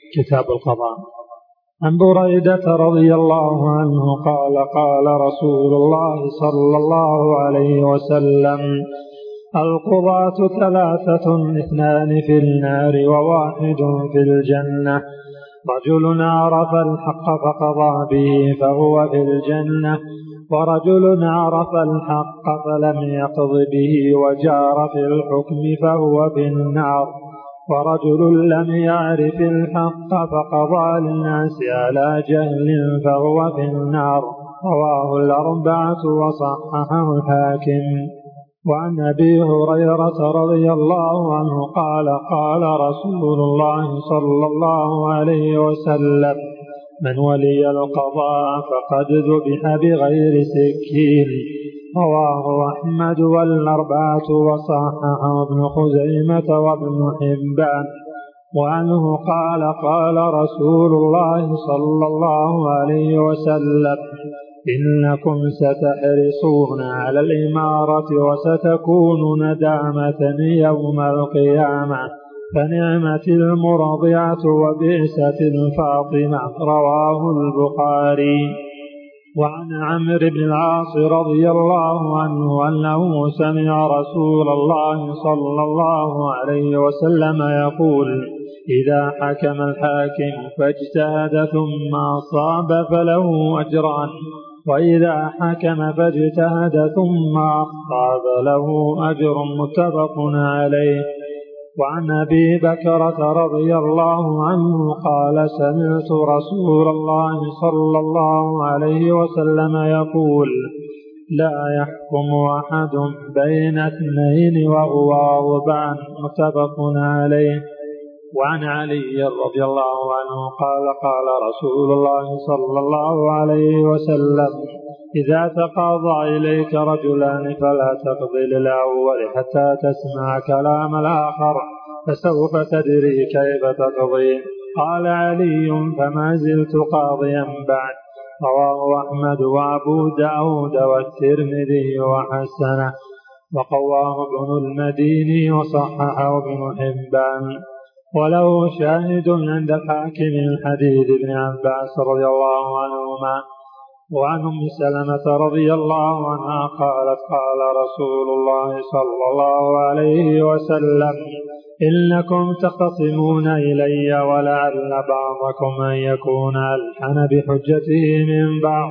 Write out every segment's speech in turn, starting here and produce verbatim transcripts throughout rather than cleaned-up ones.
كتاب القضاء. عن بريدة رضي الله عنه قال قال رسول الله صلى الله عليه وسلم: القضاة ثلاثة، اثنان في النار وواحد في الجنة، رجل عرف الحق فقضى به فهو في الجنة، ورجل عرف الحق فلم يقض به وجار في الحكم فهو في النار، ورجل لم يعرف الحق فقضى للناس على جهل فهو في النار. رواه الأربعة وصححه الحاكم. وعن أبي هريرة رضي الله عنه قال قال رسول الله صلى الله عليه وسلم: من ولي القضاء فقد ذبح بغير سكين. رواه أحمد والأربعة وصححه ابن خزيمة وابن حبان. وعنه قال قال رسول الله صلى الله عليه وسلم: إنكم ستحرصون على الإمارة وستكون ندامة يوم القيامة، فنعمة المرضعة وبئست الفاطمة. رواه البخاري. وعن عمرو بن العاص رضي الله عنه أنه سمع رسول الله صلى الله عليه وسلم يقول: إذا حكم الحاكم فاجتهد ثم أصاب فله أجران، وإذا حكم فاجتهد ثم أخطأ فله أجر. متفق عليه. وعن أبي بكرة رضي الله عنه قال: سمعت رسول الله صلى الله عليه وسلم يقول: لا يحكم أحد بين اثنين وهو غضبان. متفق عليه. وعن علي رضي الله عنه قال قال رسول الله صلى الله عليه وسلم: إذا تقاضى إليك رجلان فلا تقضي للأول حتى تسمع كلام الآخر، فسوف تدري كيف تقضي. قال علي: فما زلت قاضيا بعد. رواه أحمد وأبو داود والترمذي وحسنه، وقواه ابن المديني وصححه ابن حبان. وله شاهد عند الحاكم الحديث ابن عباس رضي الله عنهما. وعن أم سلمة رضي الله عنها قالت قال رسول الله صلى الله عليه وسلم: إنكم تختصمون إلي ولعل بعضكم أن يكون ألحن بحجته من بعض،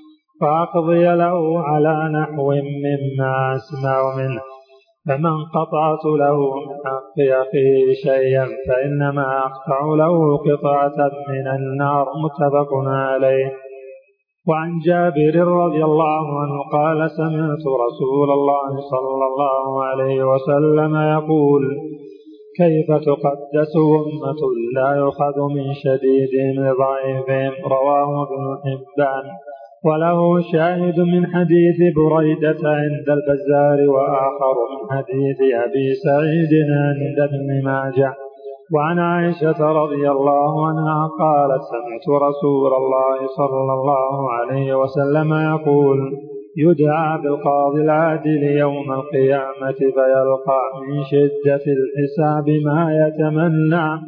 فأقضي له على نحو مما أسمع منه، فمن قطعت له من حق أخيه شيئا فإنما أقطع له قطعة من النار. متفق عليه. وعن جابر رضي الله عنه قال: سمعت رسول الله صلى الله عليه وسلم يقول: كيف تقدس أمة لا يؤخذ من شديدهم لضعيفهم. رواه ابن حبان. وله شاهد من حديث بريدة عند البزار، وآخر من حديث أبي سعيد عند ابن ماجه. وعن عائشة رضي الله عنها قالت: سمعت رسول الله صلى الله عليه وسلم يقول: يدعى بالقاضي العادل يوم القيامة فيلقى من شدة الحساب ما يتمنى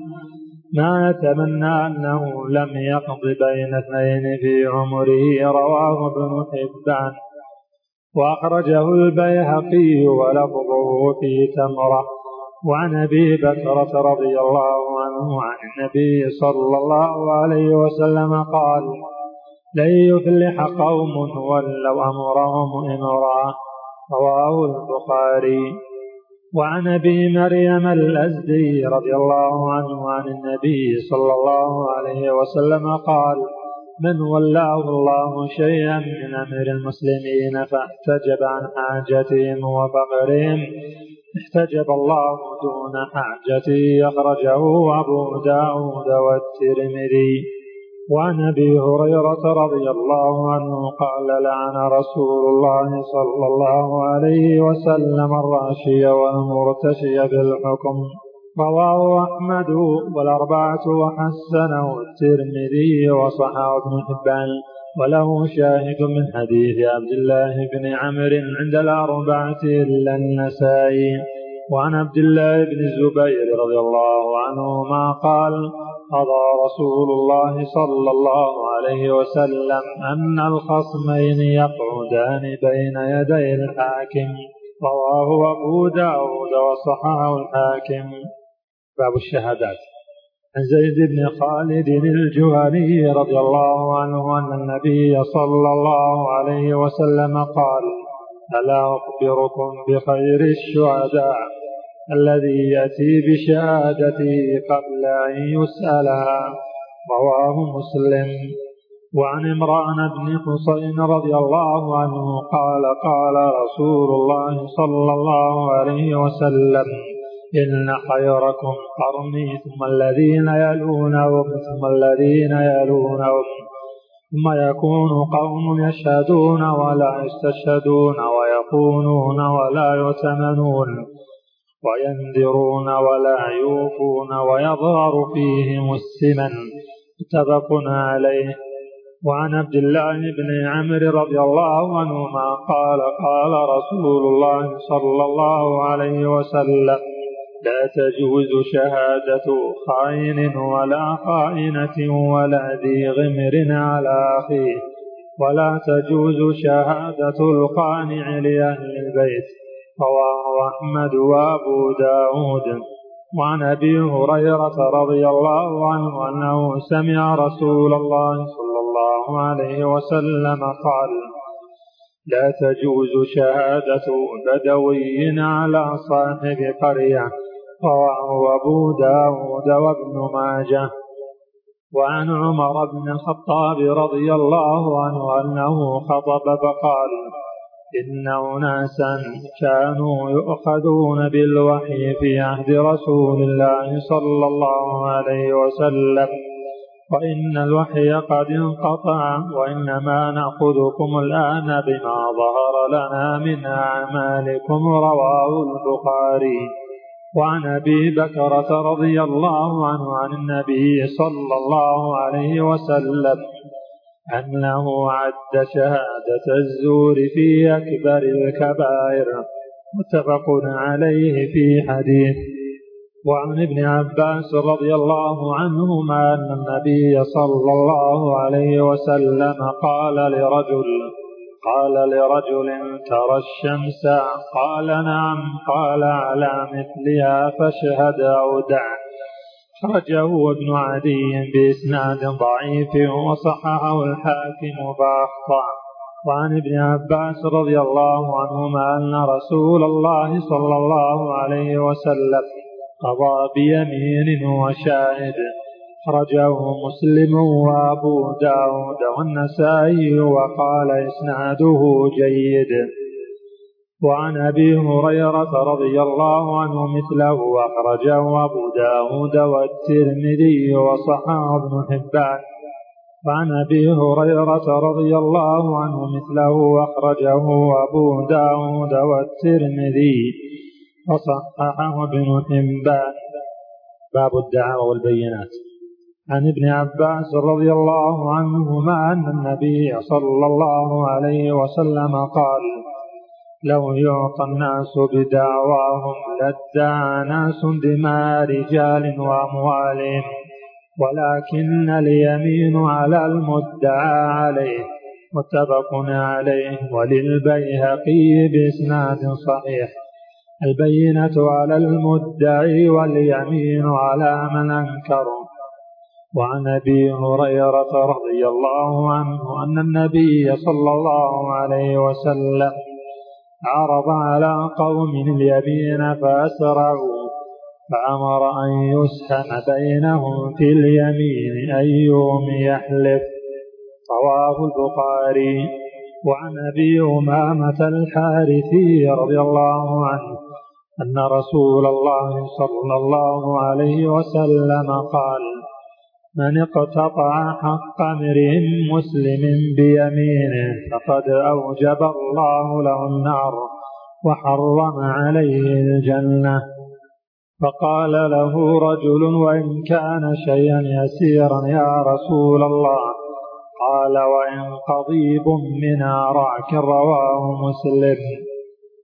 ما يتمنى أنه لم يقض بين اثنين في عمره. رواه ابن حبان. وأخرجه البيهقي ولفظه في تمرة. وعن أبي بكرة رضي الله عنه عن النبي صلى الله عليه وسلم قال: لن يفلح قوم ولوا أمرهم امرأة. رواه البخاري. وعن أبي مريم الأزدي رضي الله عنه عن النبي صلى الله عليه وسلم قال: من ولاه الله شيئا من أمر المسلمين فاحتجب عن حاجتهم وفقرهم احتجب الله دون حاجته. أخرجه أبو داود والترمذي. وعن أبي هريرة رضي الله عنه قال: لعن رسول الله صلى الله عليه وسلم الراشي والمرتشي بالحكم. رواه أحمد والأربعة وحسنه الترمذي وصححه ابن حبان. وله شاهد من حديث عبد الله بن عمرو عند الأربعة إلا النسائي. وعن عبد الله بن الزبير رضي الله عنهما قال: قضى رسول الله صلى الله عليه وسلم أن الخصمين يقعدان بين يدي الحاكم. رواه أبو داود وصححه الحاكم. باب الشهادات. عن زيد بن خالد الجهني رضي الله عنه أن النبي صلى الله عليه وسلم قال: ألا أخبركم بخير الشهداء الذي يأتي بشهادته قبل أن يسألها؟ رواه مسلم. وعن عمران بن حسين رضي الله عنه قال: قال رسول الله صلى الله عليه وسلم: إن خيركم قرني ثم الذين يلونهم ثم الذين يلونهم ثم يكون قوم يشهدون ولا يستشهدون ويخونون ولا يؤتمنون وينذرون ولا يوفون ويظهر فيهم السمن. متفق عليه. وعن عبد الله بن عمرو رضي الله عنهما قال: قال رسول الله صلى الله عليه وسلم: لا تجوز شهادة خائن ولا خائنة ولا ذي غمر على أخيه، ولا تجوز شهادة القانع لأهل البيت. رواه أحمد وأبو داود. وعن أبي هريرة رضي الله عنه أنه سمع رسول الله صلى الله عليه وسلم قال: لا تجوز شهادة بدوي على صاحب قرية. رواه أبو داود وابن ماجه. وعن عمر بن الخطاب رضي الله عنه أنه خطب فقال: إن أناسا كانوا يؤخذون بالوحي في عهد رسول الله صلى الله عليه وسلم، وإن الوحي قد انقطع، وإنما نأخذكم الآن بما ظهر لنا من أعمالكم. رواه البخاري. وعن أبي بكرة رضي الله عنه عن النبي صلى الله عليه وسلم أنه عد شهادة الزور في أكبر الكبائر. متفق عليه في حديث. وعن ابن عباس رضي الله عنهما أن النبي صلى الله عليه وسلم قال لرجل قال لرجل: ترى الشمس؟ قال: نعم. قال: على مثلها فاشهد أو دع. خرجه ابن عدي بإسناد ضعيف وصححه الحاكم فأخطأ. وعن ابن عباس رضي الله عنهما أن رسول الله صلى الله عليه وسلم قضى بيمين وشاهد. خرجه مسلم وأبو داود والنسائي وقال إسناده جيد. وعن أبي هريرة رضي الله عنه مثله أخرجه أبو داود والترمذي وصححه ابن حبان. وعن أبي هريرة رضي الله عنه مثله أخرجه أبو داود والترمذي وصححه ابن حبان. باب الدعوى والبينات. عن ابن عباس رضي الله عنهما أن النبي صلى الله عليه وسلم قال: لو يعطى الناس بدعواهم لادعى ناس دماء رجال وأموالهم، ولكن اليمين على المدعى عليه. متفق عليه. وللبيهقي بإسناد صحيح: البينة على المدعي واليمين على من أنكره. وعن أبي هريرة رضي الله عنه أن النبي صلى الله عليه وسلم عرض على قوم اليمين فأسرعوا، فأمر أن يسهم بينهم في اليمين أيهم يحلف. رواه البخاري. وعن أبي أمامة الحارثي رضي الله عنه أن رسول الله صلى الله عليه وسلم قال: من اقتطع حق امرئ مسلم بيمينه فقد أوجب الله له النار وحرم عليه الجنة. فقال له رجل: وإن كان شيئا يسيرا يا رسول الله؟ قال: وإن قضيب من عراك. رواه مسلم.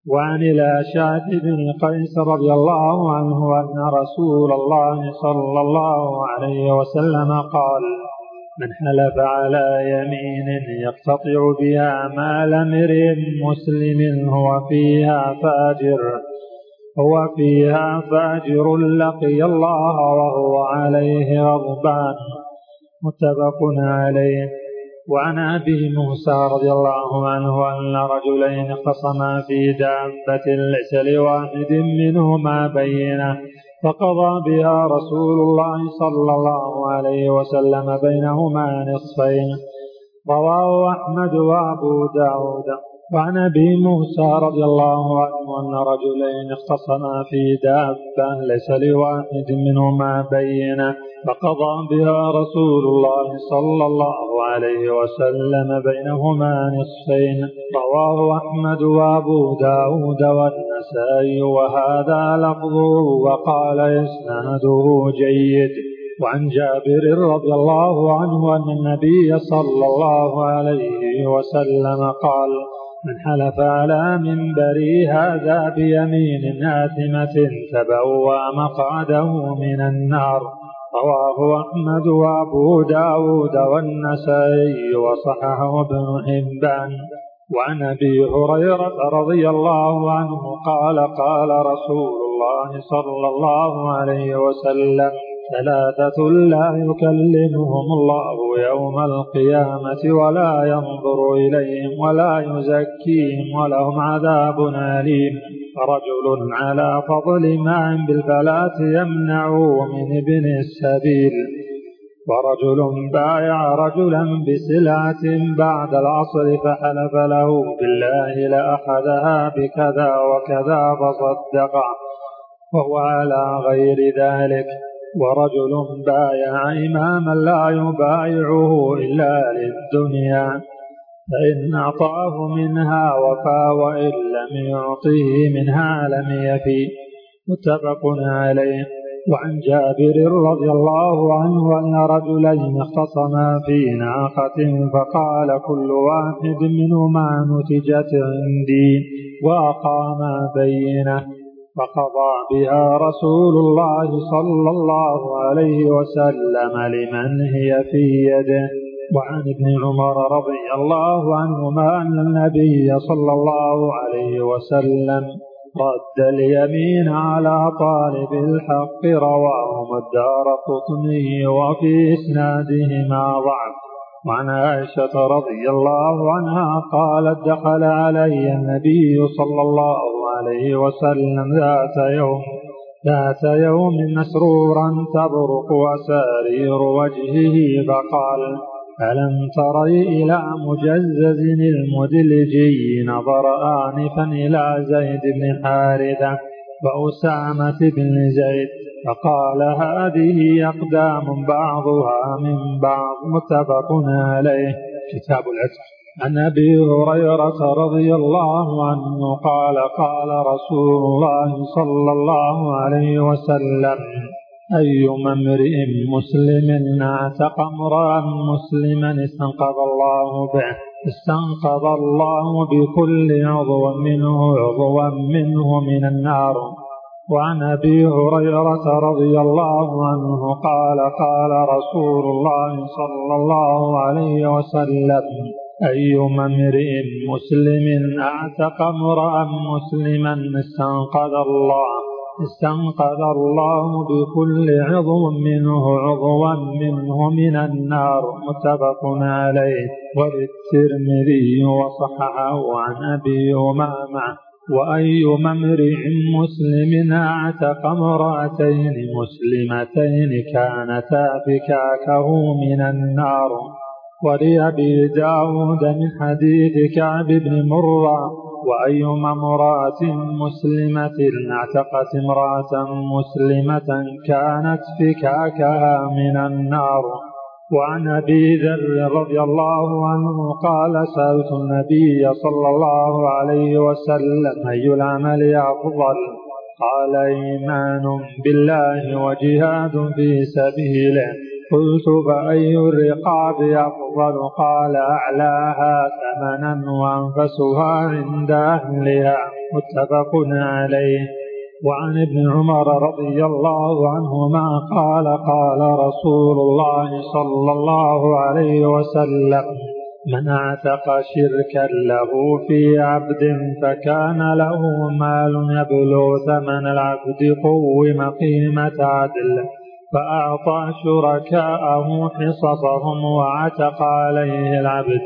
وعن الأشعث بن قيس رضي الله عنه أن رسول الله صلى الله عليه وسلم قال: من حلف على يمين يقتطع بها مال امرئ مسلم هو فيها فاجر هو فيها فاجر لقي الله وهو عليه غضبان. متفق عليه. وعن أبي موسى رضي الله عنه أن رجلين اختصما في دابة ليس لواحد منهما بينة فقضى بها رسول الله صلى الله عليه وسلم بينهما نصفين. رواه أحمد وأبو داود. وعن أبي موسى رضي الله عنه أن رجلين اختصما في دابة ليس لواحد منهما بينة فقضى بها رسول الله صلى الله عليه وسلم بينهما نصفين. رواه أحمد وأبو داود والنسائي وهذا لفظه وقال إسناده جيد. وعن جابر رضي الله عنه أن النبي صلى الله عليه وسلم قال: من حلف على منبري هذا بيمين آثمة تبوأ مقعده من النار. رواه أحمد وأبو داود والنسائي وصححه ابن حبان. وعن أبي هريرة رضي الله عنه قال: قال رسول الله صلى الله عليه وسلم: ثلاثة لا يكلمهم الله يوم القيامة ولا ينظر إليهم ولا يزكيهم ولهم عذاب أليم: رجل على فضل ماء بالفلاة يمنعه من ابن السبيل، ورجل بايع رجلا بسلعة بعد العصر فحلف له بالله لأخذها بكذا وكذا فصدق وهو على غير ذلك، ورجل بايع إماما لا يبايعه إلا للدنيا فإن أعطاه منها وفى وإن لم يعطيه منها لم يفي. متفق عليه. وعن جابر رضي الله عنه أن رجلين اختصما في ناقة فقال كل واحد منهما نتجت عندي وأقاما بينه فقضى بها رسول الله صلى الله عليه وسلم لمن هي في يده. وعن ابن عمر رضي الله عنهما أن النبي صلى الله عليه وسلم رد اليمين على طالب الحق. رواه الدارقطني وفي إسنادهما ضعف. وعن عائشة رضي الله عنها قالت: دخل علي النبي صلى الله عليه وسلم ذات يوم ذات يوم مسرورا تبرق أسارير وجهه فقال: ألم تري إلى مجزز المدلجي؟ نظر آنفا إلى زيد بن حارثة وأسامة بن زيد فقال: هذه أقدام بعضها من بعض. متفق عليه. كتاب العتق. عن أبي هريرة رضي الله عنه قال: قال رسول الله صلى الله عليه وسلم: أيما امرئ مسلم اعتق امرأ مسلما استنقذ الله به استنقذ الله بكل عضو منه عضوا منه من النار. وعن أبي هريرة رضي الله عنه قال: قال رسول الله صلى الله عليه وسلم: أيما امرئ مسلم اعتق امرأ مسلما استنقذ الله استنقذ الله بكل عضو منه عضوا منه من النار. متفق عليه. وللترمذي وصححه عن أبي أمامة: وأيما امرئ مسلم اعتق امرأتين مسلمتين كانتا فكاكه من النار. ولأبي داود من حديث كعب بن مرة: وأيما امرأة مسلمة اعتقت امرأة مسلمة كانت فكاكها من النار. وعن أبي ذر رضي الله عنه قال: سألت النبي صلى الله عليه وسلم: أي العمل أفضل؟ قال: إيمان بالله وجهاد في سبيله. قلت: فأي الرقاب أفضل؟ قال: أعلاها ثمنا وأنفسها عند أهلها. متفق عليه. وعن ابن عمر رضي الله عنهما قال قال رسول الله صلى الله عليه وسلم: من اعتق شركا له في عبد فكان له مال يبلغ ثمن العبد قوم قيمة عدل فأعطى شركاءه حصصهم وعتق عليه العبد،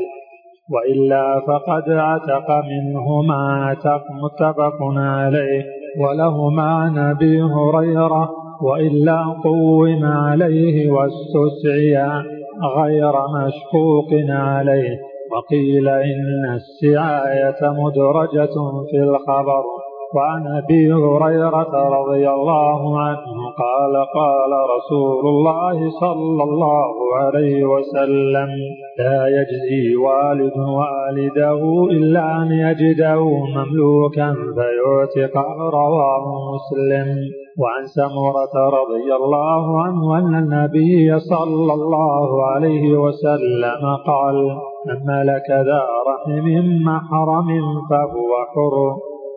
وإلا فقد عتق منه ما عتق. متفق عليه. ولهما عن أبي هريرة: وإلا قوم عليه واستسعي غير مشقوق عليه. وقيل إن السعاية مدرجة في الخبر. وعن أبي هريرة رضي الله عنه قال قال رسول الله صلى الله عليه وسلم: لا يجزي والد والده إلا أن يجده مملوكا فيعتقه. رواه مسلم. وعن سمرة رضي الله عنه أن النبي صلى الله عليه وسلم قال: من ملك ذا رحم محرم فهو حر.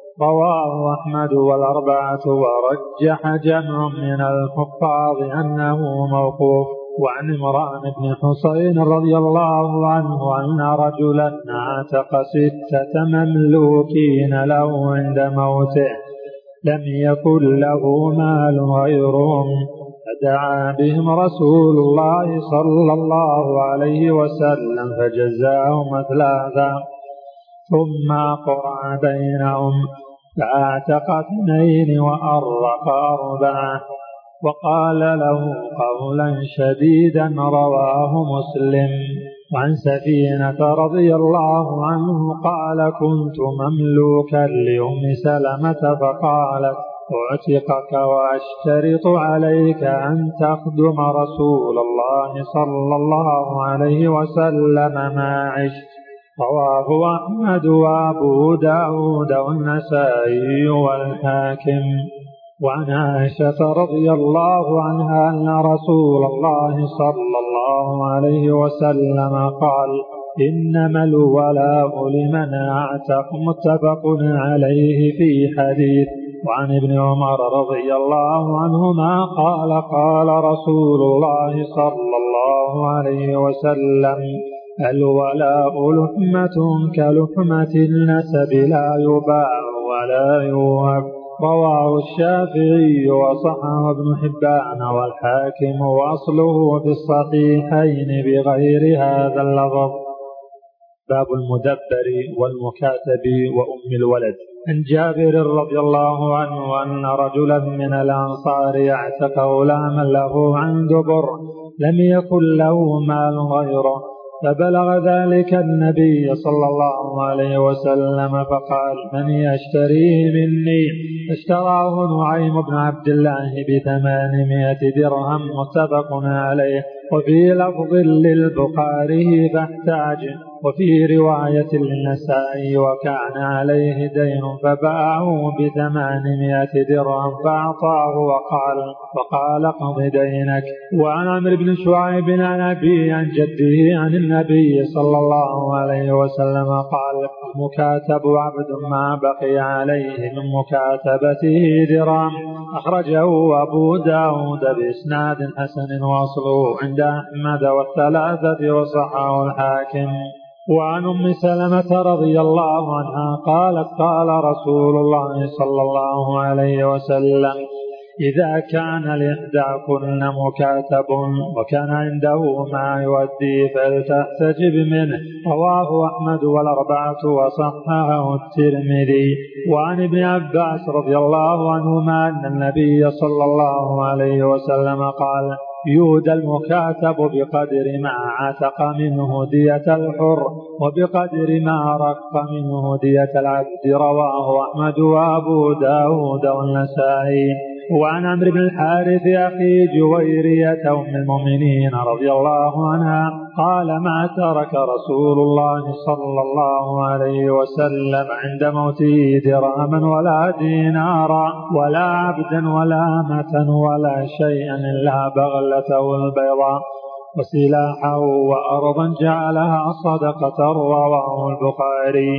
رواه أحمد والأربعة، ورجح جمع من الحفاظ أنه موقوف. وعن عمران بن حسين رضي الله عنه أن رجلا اعتق ستة مملوكين له عند موته لم يكن له مال غيرهم، فدعا بهم رسول الله صلى الله عليه وسلم فجزاهم ثلاثا، ثم قرع بينهم فأعتق اثنين وأرق أربعة، وقال له قولا شديدا. رواه مسلم. وعن سفينة رضي الله عنه قال: كنت مملوكا لأم سلمة فقالت: أعتقك وأشترط عليك أن تخدم رسول الله صلى الله عليه وسلم ما عشت. رواه أحمد وأبو داود والنسائي والحاكم. وعن عائشة رضي الله عنها أن رسول الله صلى الله عليه وسلم قال: إنما الولاء لمن أعتق. متفق عليه في حديث. وعن ابن عمر رضي الله عنهما قال قال رسول الله صلى الله عليه وسلم: الولاء لحمة كلحمة النسب لا يباع ولا يوهب. رواه الشافعي وصححه ابن حبان والحاكم، وأصله في الصحيحين بغير هذا اللفظ. باب المدبر والمكاتب وأم الولد. عن جابر رضي الله عنه أن رجلا من الأنصار اعتق غلاما له عن دبر لم يكن له مال غيره، فبلغ ذلك النبي صلى الله عليه وسلم فقال: من يشتريه مني؟ اشتراه نعيم بن عبد الله بثمانمائة درهم. متفق عليه. وفي لفظ للبخاري فاحتاج. وفي رواية للنسائي: وكان عليه دين فباعه بثمانمائة درهم فأعطاه وقال وقال قض دينك. وعن عمرو بن شعيب عن أبي عن جده عن النبي صلى الله عليه وسلم قال: المكاتب عبد ما بقي عليه من مكاتبته درهم. أخرجه أبو داود بإسناد حسن واصله عند أحمد والثلاثة وصححه الحاكم. وعن أم سلمة رضي الله عنها قالت: قال رسول الله صلى الله عليه وسلم: إذا كان لإحداكن مكاتب وكان عنده ما يودي فلتحتجب منه. رواه أحمد والأربعة وصححه الترمذي. وعن ابن عباس رضي الله عنهما أن النبي صلى الله عليه وسلم قال: يودى المكاتب بقدر ما عتق منه دية الحر وبقدر ما رق منه دية العبد. رواه أحمد وأبو داود والنسائي. وعن عمرو بن الحارث أخي جويرية أم المؤمنين رضي الله عنها قال: ما ترك رسول الله صلى الله عليه وسلم عند موته درهما ولا دينارا ولا عبدا ولا أمة ولا شيئا إلا بغلته البيضاء وسلاحه وأرضا جعلها صدقة. رواه البخاري.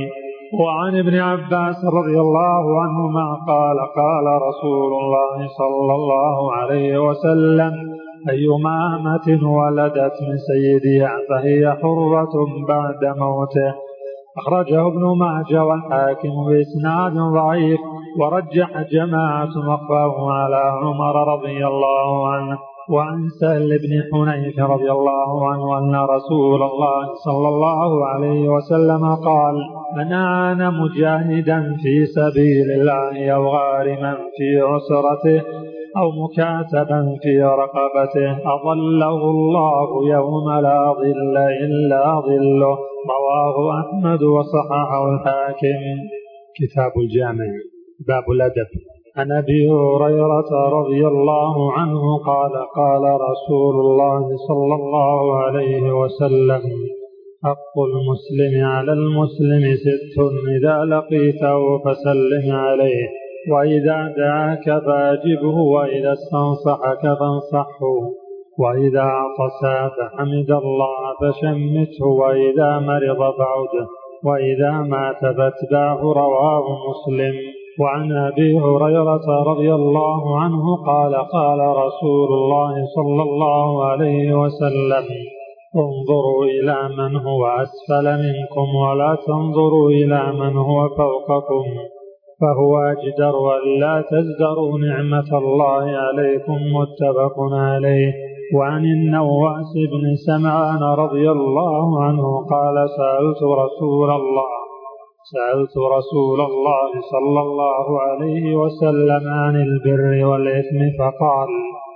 وعن ابن عباس رضي الله عنهما قال قال رسول الله صلى الله عليه وسلم أيما أمة ولدت من سيدها فهي حرة بعد موته. أخرجه ابن ماجه والحاكم بإسناد ضعيف، ورجح جماعة وقفه على عمر رضي الله عنه. وعن سهل بن حنيف رضي الله عنه أن رسول الله صلى الله عليه وسلم قال من أعان مجاهدا في سبيل الله أو غارما في عسرته أو مكاتبا في رقبته أظله الله يوم لا ظل إلا ظله. رواه أحمد وصححه الحاكم. كتاب الجامع باب الأدب. عن أبي هريرة رضي الله عنه قال قال رسول الله صلى الله عليه وسلم حق المسلم على المسلم ست إذا لقيته فسلم عليه وإذا دعاك فأجبه وإذا استنصحك فانصحه وإذا عطس فحمد الله فشمته وإذا مرض فعده وإذا مات فاتبعه. رواه مسلم. وعن أبي هريرة رضي الله عنه قال قال رسول الله صلى الله عليه وسلم انظروا إلى من هو أسفل منكم ولا تنظروا إلى من هو فوقكم فهو أجدر ولا تزدروا نعمة الله عليكم. متفق عليه. وعن النواس بن سمعان رضي الله عنه قال سألت رسول الله سألت رسول الله صلى الله عليه وسلم عن البر والإثم فقال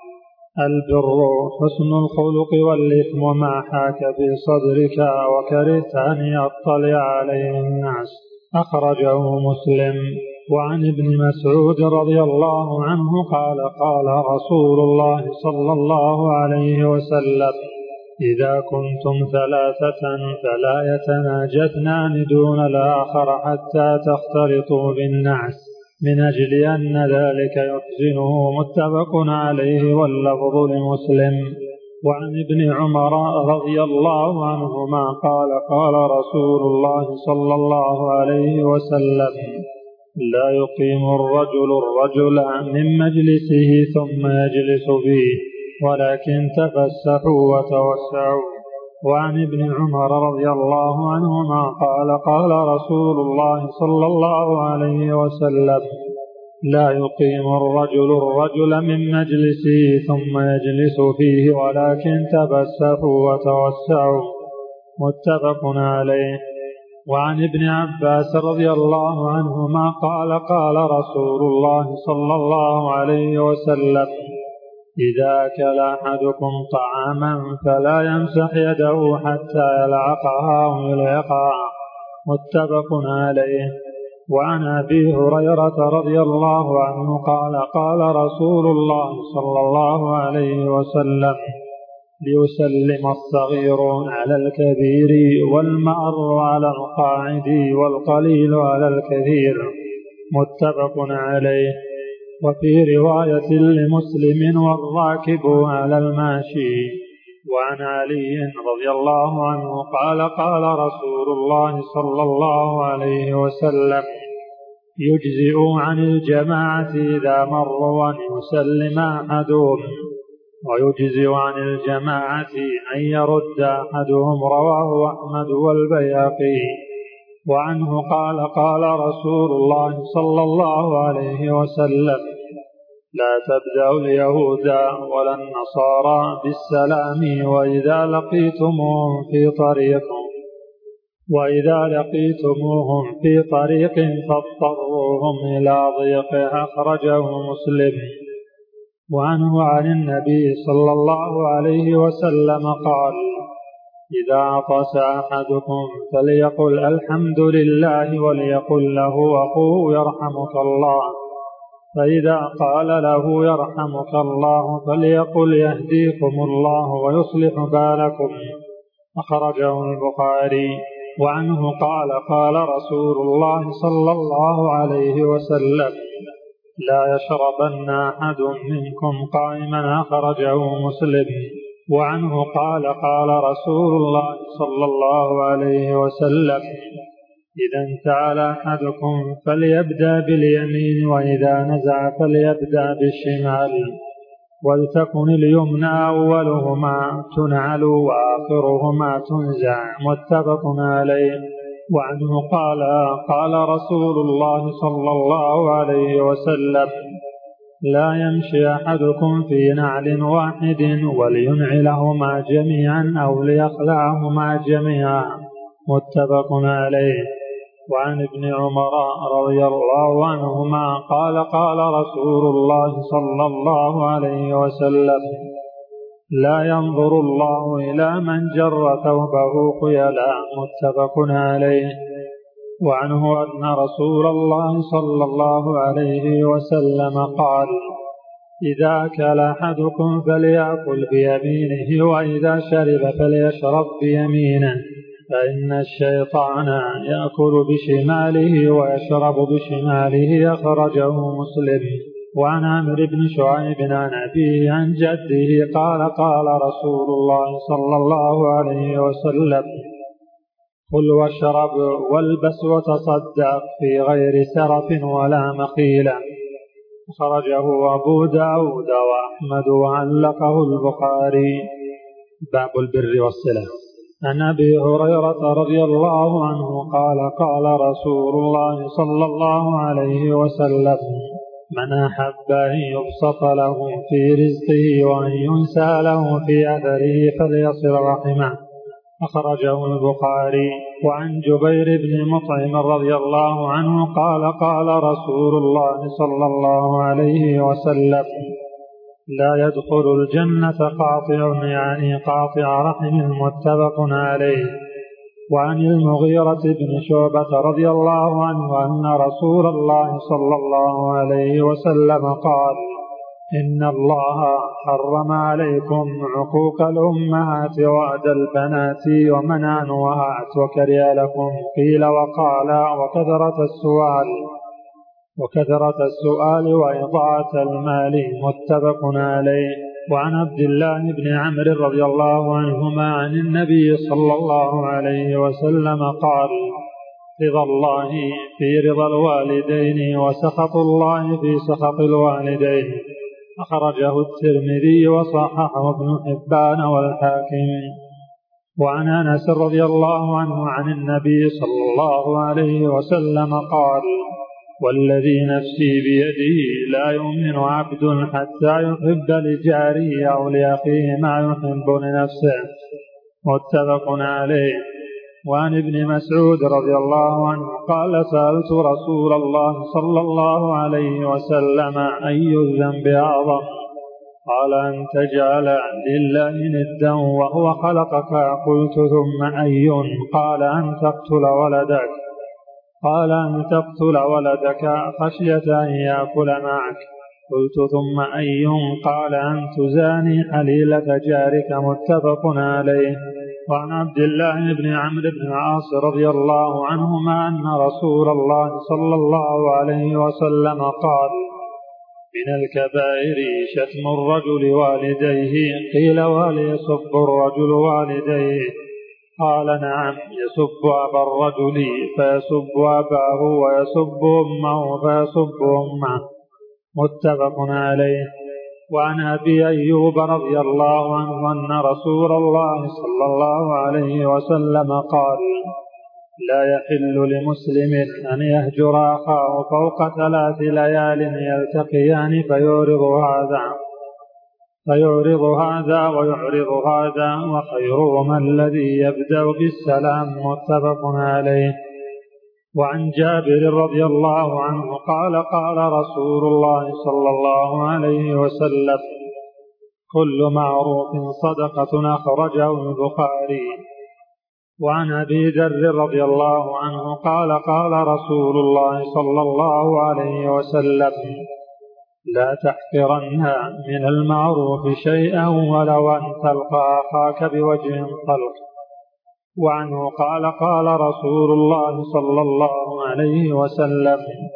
البر حسن الخلق والإثم ما حاك في صدرك وكرهت أن يطلع عليه الناس. أخرجه مسلم. وعن ابن مسعود رضي الله عنه قال قال رسول الله صلى الله عليه وسلم إذا كنتم ثلاثة فلا يتناجى اثنان دون الآخر حتى تختلطوا بالنعس من أجل أن ذلك يحزنه. متفق عليه واللفظ لمسلم. وعن ابن عمر رضي الله عنهما قال قال رسول الله صلى الله عليه وسلم لا يقيم الرجل الرجل من مجلسه ثم يجلس فيه ولكن تفسحوا وتوسعوا. وعن ابن عمر رضي الله عنهما قال قال رسول الله صلى الله عليه وسلم لا يقيم الرجل الرجل من مجلسه ثم يجلس فيه ولكن تفسحوا وتوسعوا. متفق عليه. وعن ابن عباس رضي الله عنهما قال قال رسول الله صلى الله عليه وسلم إذا أكل أحدكم طعاما فلا يمسح يده حتى يلعقها أو يلعقها. متفق عليه. وعن أبي هريرة رضي الله عنه قال قال رسول الله صلى الله عليه وسلم ليسلم الصغير على الكبير والمار على القاعد والقليل على الكثير. متفق عليه. وفي رواية لمسلم والراكب على الماشي. وعن علي رضي الله عنه قال قال رسول الله صلى الله عليه وسلم يجزئ عن الجماعة إذا مروا أن يسلم أحدهم ويجزئ عن الجماعة أن يرد أحدهم. رواه أحمد والبيهقي. وعنه قال قال رسول الله صلى الله عليه وسلم لا تبدأوا اليهود ولا النصارى بالسلام وإذا لقيتموهم في طريقهم وإذا لقيتموهم في طريق فاضطروهم إلى ضيقه. أخرجه مسلم. وعنه عن النبي صلى الله عليه وسلم قال إذا عطس أحدكم فليقل الحمد لله وليقل له أخوه يرحمك الله فإذا قال له يرحمك الله فليقل يهديكم الله ويصلح بالكم. أخرجه البخاري. وعنه قال قال رسول الله صلى الله عليه وسلم لا يشربن أحد منكم قائما. أخرجه مسلم. وعنه قال قال رسول الله صلى الله عليه وسلم إذا انتعل أحدكم فليبدأ باليمين، وإذا نزع فليبدأ بالشمال، ولتكن اليمنى أولهما تنعل وآخرهما تنزع. متفق عليه. وعنه قال قال رسول الله صلى الله عليه وسلم: لا يمشي أحدكم في نعل واحد ولينعلهما جميعا أو ليخلعهما جميعا. متفق عليه. وعن ابن عمر رضي الله عنهما قال قال رسول الله صلى الله عليه وسلم: لا ينظر الله إلى من جر ثوبه خيلا. متفق عليه. وعنه أن رسول الله صلى الله عليه وسلم قال: إذا أكل أحدكم فليأكل بيمينه، وإذا شرب فليشرب بيمينه، فإن الشيطان يأكل بشماله ويشرب بشماله. أخرجه مسلم. وعن عمرو بن شعيب عن أبيه عن جده قال قال رسول الله صلى الله عليه وسلم: كل واشرب والبس وتصدق في غير سرف ولا مخيلة. أخرجه أبو داود وأحمد وعلقه البخاري. باب البر والصلة. عن أبي هريرة رضي الله عنه قال قال رسول الله صلى الله عليه وسلم: من أحب أن يبسط له في رزقه وأن ينسى له في أثره فليصل رحمه. أخرجه البخاري. وعن جبير بن مطعم رضي الله عنه قال قال رسول الله صلى الله عليه وسلم: لا يدخل الجنة قاطع، يعني قاطع رحم. متفق عليه. وعن المغيرة بن شعبة رضي الله عنه أن رسول الله صلى الله عليه وسلم قال: إن الله حرم عليكم عقوق الأمهات وعد البنات ومنع وأعت وكره لكم قيل وقال وكثرة السؤال وكثرة السؤال وإضاعة المال. متفق عليه. وعن عبد الله بن عمرو رضي الله عنهما عن النبي صلى الله عليه وسلم قال: رضا الله في رضا الوالدين وسخط الله في سخط الوالدين. أخرجه الترمذي وصححه ابن حبان والحاكم. وعن أنس رضي الله عنه عن النبي صلى الله عليه وسلم قال: والذي نفسي بيده لا يؤمن عبد حتى يحب لجاره أو لأخيه ما يحب لنفسه. متفق عليه. وعن ابن مسعود رضي الله عنه قال: سألت رسول الله صلى الله عليه وسلم: أي الذنب أعظم؟ قال: أن تجعل لله ندا وهو خلقك. قلت: ثم أي؟ قال: أن تقتل ولدك. قال: أن تقتل ولدك خشية أن يأكل معك. قلت: ثم أي؟ قال: أن تزاني حليلة جارك. متفق عليه. وعن عبد الله بن عمرو بن العاص رضي الله عنهما أن رسول الله صلى الله عليه وسلم قال: من الكبائر شتم الرجل والديه. قيل: وهل يسب الرجل والديه؟ قال: نعم، يسب أبا الرجل فيسب أباه، ويسب أمه فيسب أمه. متفق عليه. وعن أبي أيوب رضي الله عنه أن رسول الله صلى الله عليه وسلم قال: لا يحل لمسلم أن يهجر أخاه فوق ثلاث ليال يلتقيان فيعرض هذا فيعرض هذا ويعرض هذا، وخيرهما الذي يبدأ بالسلام. متفق عليه. وعن جابر رضي الله عنه قال قال رسول الله صلى الله عليه وسلم: كل معروف صدقة. أخرجه البخاري. وعن أبي ذر رضي الله عنه قال قال رسول الله صلى الله عليه وسلم: لا تحقرن من المعروف شيئا ولو أن تلقى أخاك بوجه طلق. وعنه قال قال رسول الله صلى الله عليه وسلم: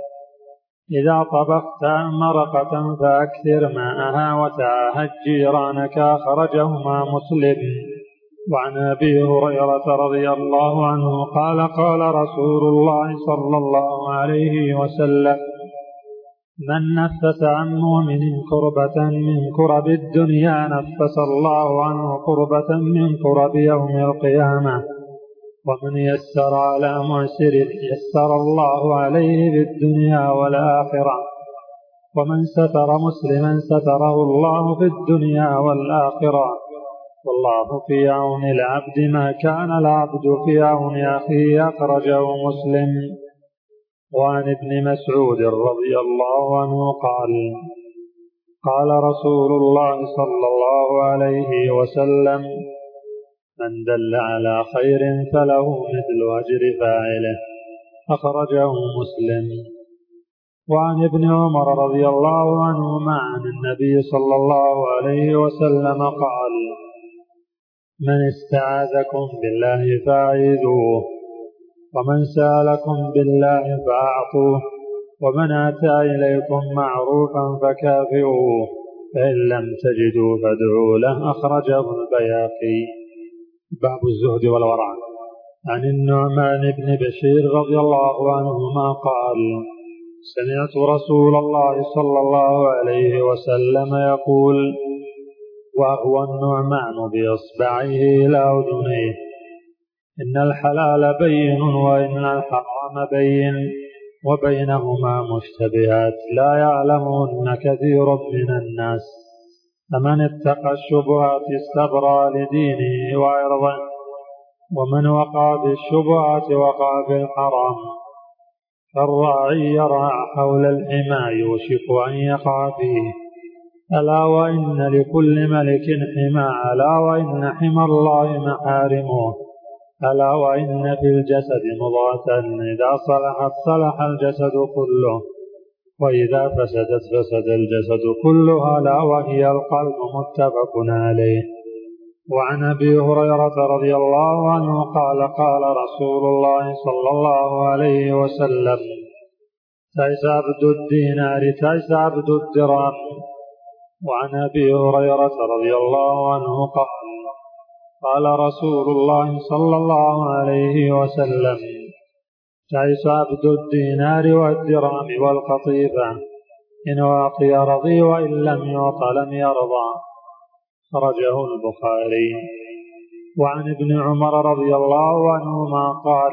إذا طبخت مرقة فأكثر ماءها وتعاهد جيرانك. أخرجهما مسلم. وعن أبي هريرة رضي الله عنه قال قال رسول الله صلى الله عليه وسلم: من نفس عن مؤمن كربة من كرب الدنيا نفس الله عنه كربة من كرب يوم القيامة. ومن يسر على معسر يسر الله عليه في الدنيا والآخرة. ومن ستر مسلما ستره الله في الدنيا والآخرة. والله في عون العبد ما كان العبد في عون أخيه. أخرجه مسلم. وعن ابن مسعود رضي الله عنه قال: قال رسول الله صلى الله عليه وسلم: من دل على خير فله مثل أجر فاعله. أخرجه مسلم. وعن ابن عمر رضي الله عنهما عن النبي صلى الله عليه وسلم قال: من استعاذكم بالله فاعيذوه، ومن سألكم بالله فأعطوه، ومن أتى إليكم معروفا فكافئوه، فإن لم تجدوا فادعوا له. أخرجه البيهقي. باب الزهد والورع. عن النعمان بن بشير رضي الله عنهما قال: سمعت رسول الله صلى الله عليه وسلم يقول، وهو النعمان بإصبعه إلى أذنيه: إن الحلال بين وإن الحرام بين وبينهما مشتبهات لا يعلمهن كثير من الناس. فمن اتقى الشبهات استبرأ لدينه وعرضه، ومن وقع في الشبهات وقع في الحرام. فالراعي يرعى حول الحمى يوشك أن يقع فيه. ألا وإن لكل ملك حمى، ألا وإن حمى الله محارمه. ألا وإن في الجسد مضغة إذا صلحت صلح الجسد كله، وإذا فسدت فسد الجسد كله، ألا وهي القلب. متفق عليه. وعن أبي هريرة رضي الله عنه قال قال رسول الله صلى الله عليه وسلم: تعس عبد الدينار تعس عبد الدرهم. وعن أبي هريرة رضي الله عنه قال قال رسول الله صلى الله عليه وسلم: تعس عبد الدينار والدرهم والقطيفة، إن أعطي رضي وإن لم يعط لم يرضى. خرجه البخاري. وعن ابن عمر رضي الله عنهما قال: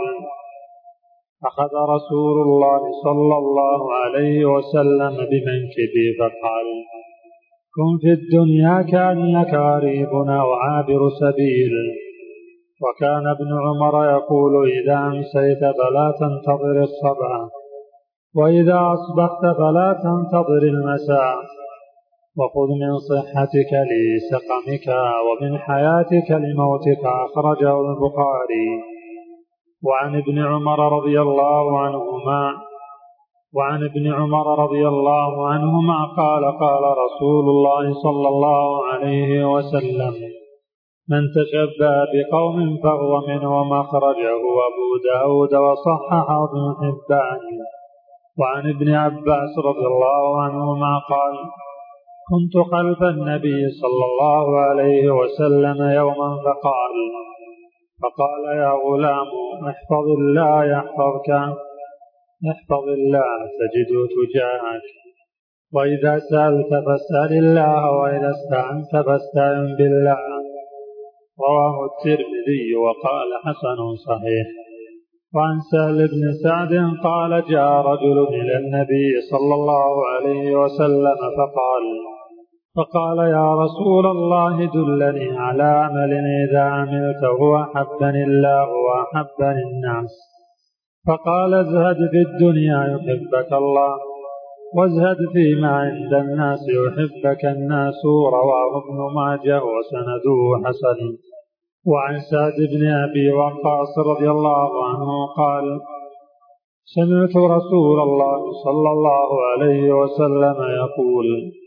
أخذ رسول الله صلى الله عليه وسلم بمنكبي فقال: كن في الدنيا كأنك غريب أو عابر سبيل. وكان ابن عمر يقول: إذا أمسيت فلا تنتظر الصباح، وإذا أصبحت فلا تنتظر المساء. وخذ من صحتك لسقمك ومن حياتك لموتك. أخرجه البخاري. وعن ابن عمر رضي الله عنهما وعن ابن عمر رضي الله عنهما قال قال رسول الله صلى الله عليه وسلم: من تشبه بقوم فهو منهم. أخرجه أبو داود وصححه ابن حبان. وعن ابن عباس رضي الله عنهما قال: كنت خلف النبي صلى الله عليه وسلم يوما فقال فقال يا غلام احفظ الله يحفظك، احفظ الله تجده تجاهك، وإذا سألت فاسأل الله، وإذا استعنت فاستعن بالله. رواه الترمذي وقال حسن صحيح. وعن سهل بن سعد قال: جاء رجل إلى النبي صلى الله عليه وسلم فقال فقال يا رسول الله دلني على عمل إذا عملته أحبني الله وأحبني الناس. فقال: ازهد في الدنيا يحبك الله، وازهد فيما عند الناس يحبك الناس. رواه ابن ماجه وسنده حسن. وعن سعد بن أبي وقاص رضي الله عنه قال: سمعت رسول الله صلى الله عليه وسلم يقول: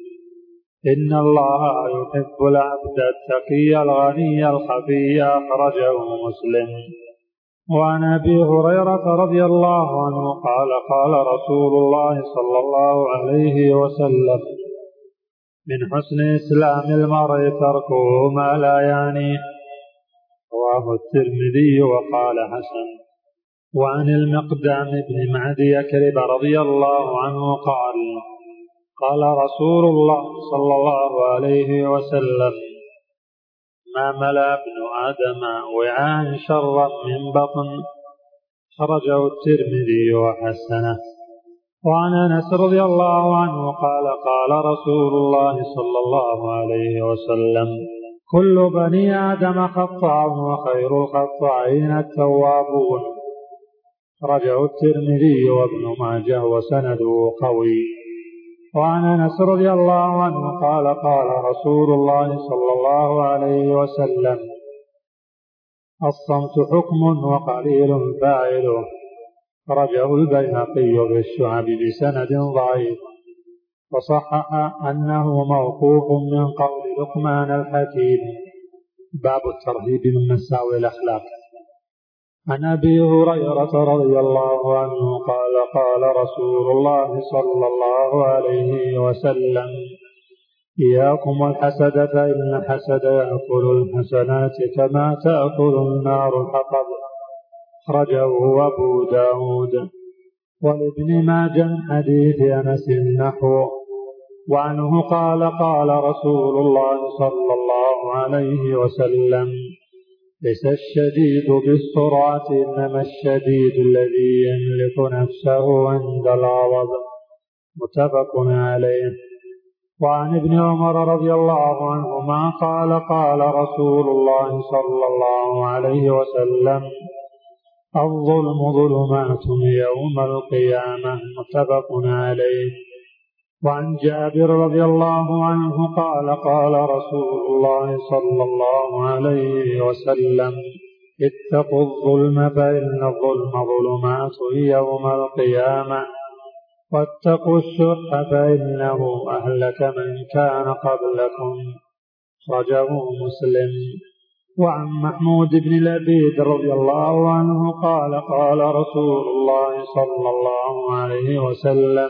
إن الله يحب العبد التقي الغني الخفي. أخرجه مسلم. وعن أبي هريرة رضي الله عنه قال قال رسول الله صلى الله عليه وسلم: من حسن إسلام المرء تركه ما لا يعنيه. رواه الترمذي وقال حسن. وعن المقدام بن معد يكرب رضي الله عنه قال قال رسول الله صلى الله عليه وسلم: ما ملأ ابن آدم وعاء شرا من بطن. خرجه الترمذي وحسنه. وعن أنس رضي الله عنه قال قال رسول الله صلى الله عليه وسلم: كل بني آدم خطاء وخير الخطائين التوابون. خرجه الترمذي وابن ماجه وسنده قوي. وعن أنس رضي الله عنه قال قال رسول الله صلى الله عليه وسلم: الصمت حكم وقليل فاعله. خرجه البيهقي في الشعب بسند ضعيف، وصحح أنه موقوف من قول لقمان الحكيم. باب الترهيب من مساوئ الأخلاق. عن أبي هريرة رضي الله عنه قال قال رسول الله صلى الله عليه وسلم: إياكم والحسد فإن الحسد يأكل الحسنات كما تأكل النار الحطب. خرجه أبو داود. ولابن ماجه حديث أنس نحو. وعنه قال قال رسول الله صلى الله عليه وسلم: ليس الشديد بالسرعة إنما الشديد الذي يملك نفسه عند الغضب. متفق عليه. وعن ابن عمر رضي الله عنهما قال قال رسول الله صلى الله عليه وسلم: الظلم ظلمات يوم القيامة. متفق عليه. وعن جابر رضي الله عنه قال قال رسول الله صلى الله عليه وسلم: اتقوا الظلم فإن الظلم ظلمات يوم القيامة. واتقوا الشح فإنه أهلك من كان قبلكم. خرجه مسلم. وعن محمود بن لبيد رضي الله عنه قال قال رسول الله صلى الله عليه وسلم: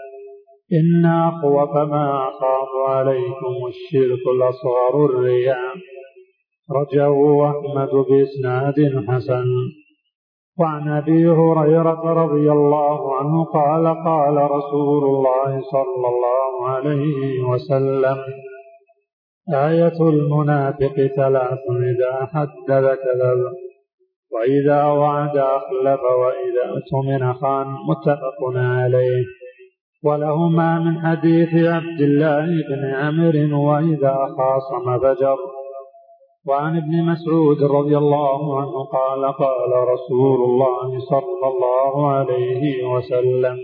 إن أخوف ما أخاف عليكم الشرك الأصغر الرياء. رجه أحمد بإسناد حسن. وعن أبي هريرة رضي الله عنه قال قال رسول الله صلى الله عليه وسلم: آية المنافق ثلاث: إذا حدث كذب، وإذا وعد أخلف، وإذا اؤتمن خان. متفق عليه. ولهما من حديث عبد الله بن عمرو: وإذا خاصم فجر. وعن ابن مسعود رضي الله عنه قال قال رسول الله صلى الله عليه وسلم: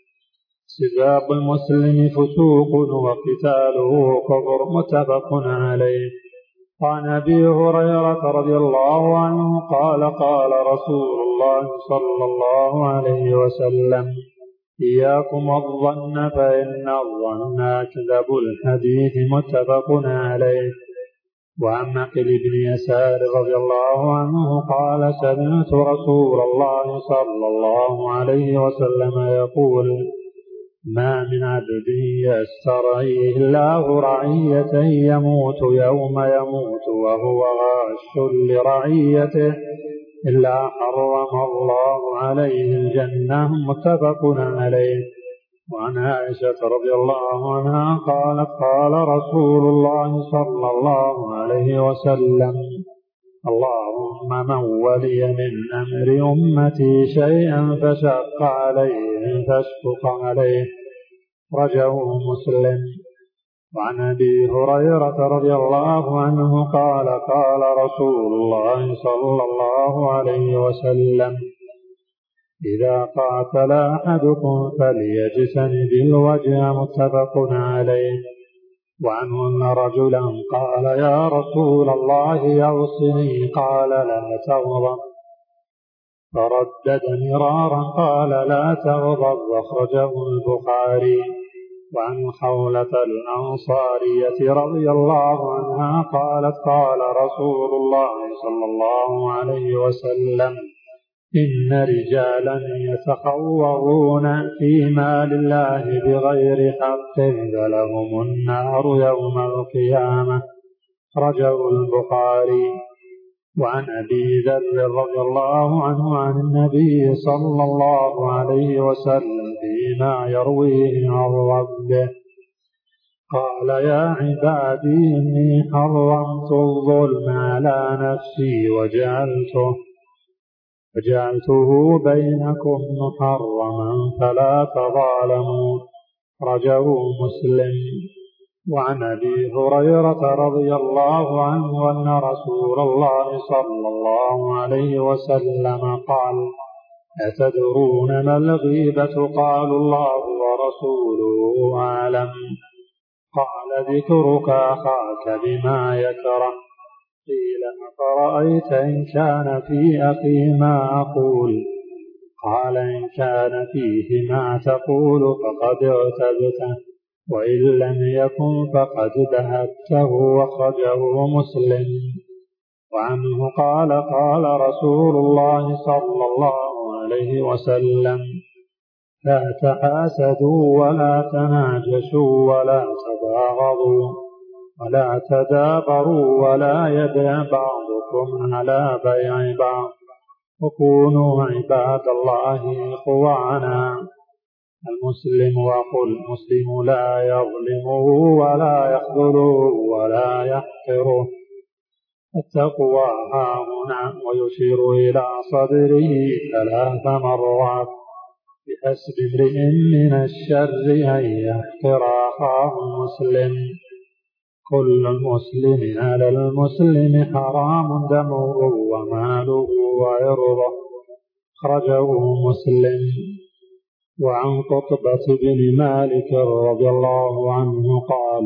سباب المسلم فسوق وقتاله كفر. متفق عليه. وعن أبي هريرة رضي الله عنه قال قال رسول الله صلى الله عليه وسلم: إياكم الظن فإن الظن أكذب الحديث. متفق عليه. وعن مقل بن يسار رضي الله عنه قال: سمعت رسول الله صلى الله عليه وسلم يقول: ما من عبد يسترعيه الله رعية يموت يوم يموت وهو غاش لرعيته إلا حرم الله عليه الجنة. متفق عليه. وعن عائشة رضي الله عنها قالت: قال رسول الله صلى الله عليه وسلم: اللهم من ولي من أمر أمتي شيئا فشق عليه فاشفق عليه. رجه مسلم. وعن أبي هريرة رضي الله عنه قال قال رسول الله صلى الله عليه وسلم: إذا قاتل أحدكم فليجتنب الوجه. متفق عليه. وعنه أن رجلا قال: يا رسول الله أوصني. قال: لا تغضب. فردد مرارا قال: لا تغضب. أخرجه البخاري. وعن خولة الأنصارية رضي الله عنها قالت: قال رسول الله صلى الله عليه وسلم: إن رجالا يتخوضون في مال الله بغير حق فلهم النار يوم القيامة. رجه البخاري. وعن أبي ذر رضي الله عنه عن النبي صلى الله عليه وسلم فيما يرويه عن ربه قال يا عبادي إني حرمت الظلم على نفسي وجعلته وجعلته بينكم محرما فلا تظالموا. أخرجه مسلم. وعن أبي هريرة رضي الله عنه أن رسول الله صلى الله عليه وسلم قال أتدرون ما الغيبة؟ قالوا الله ورسوله أعلم. قال ذكرك أخاك بما يكره. قيل أفرأيت إن كان في أخي ما أقول؟ قال إن كان فيه ما تقول فقد اغتبته وإن لم يكن فقد بهته. أخرجه مسلم. وعنه قال قال رسول الله صلى الله عليه وسلم لا تحاسدوا ولا تناجشوا ولا تباغضوا ولا تدابروا ولا يبيع بعضكم على بيع بعض وكونوا عباد الله إخوانا. المسلم وقل المسلم لا يظلمه ولا يخذله ولا يحقره. التقوى هاهنا ويشير إلى صدره ثلاث مرات بحسب امرئ من الشر أن يحقر أخاه المسلم. كل المسلم على المسلم حرام دمه وماله وعرضه. أخرجه مسلم. وعن قطبة بن مالك رضي الله عنه قال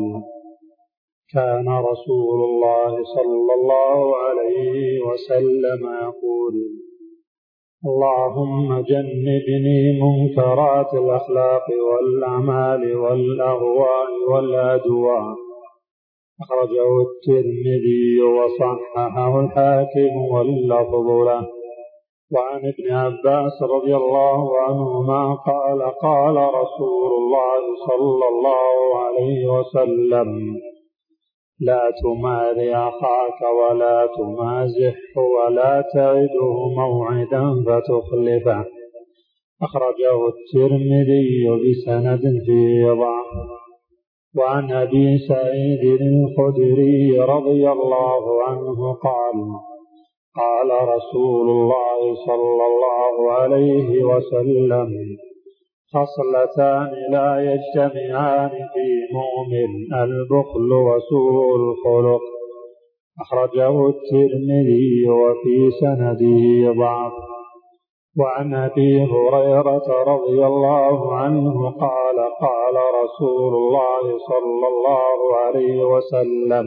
كان رسول الله صلى الله عليه وسلم يقول اللهم جنبني منكرات الأخلاق والأعمال والأهواء والأدواء. أخرجه الترمذي وصححه الحاكم واللفظ له. وعن ابن عباس رضي الله عنهما قال قال رسول الله صلى الله عليه وسلم لا تماري أخاك ولا تمازحه ولا تعده موعدا فتخلفه. أخرجه الترمذي بسند فيه ضعف. وعن أبي سعيد الخدري رضي الله عنه قال قال رسول الله صلى الله عليه وسلم خصلتان لا يجتمعان في مؤمن البخل وسوء الخلق. أخرجه الترمذي وفي سنده ضعف. وعن أبي هريرة رضي الله عنه قال قال رسول الله صلى الله عليه وسلم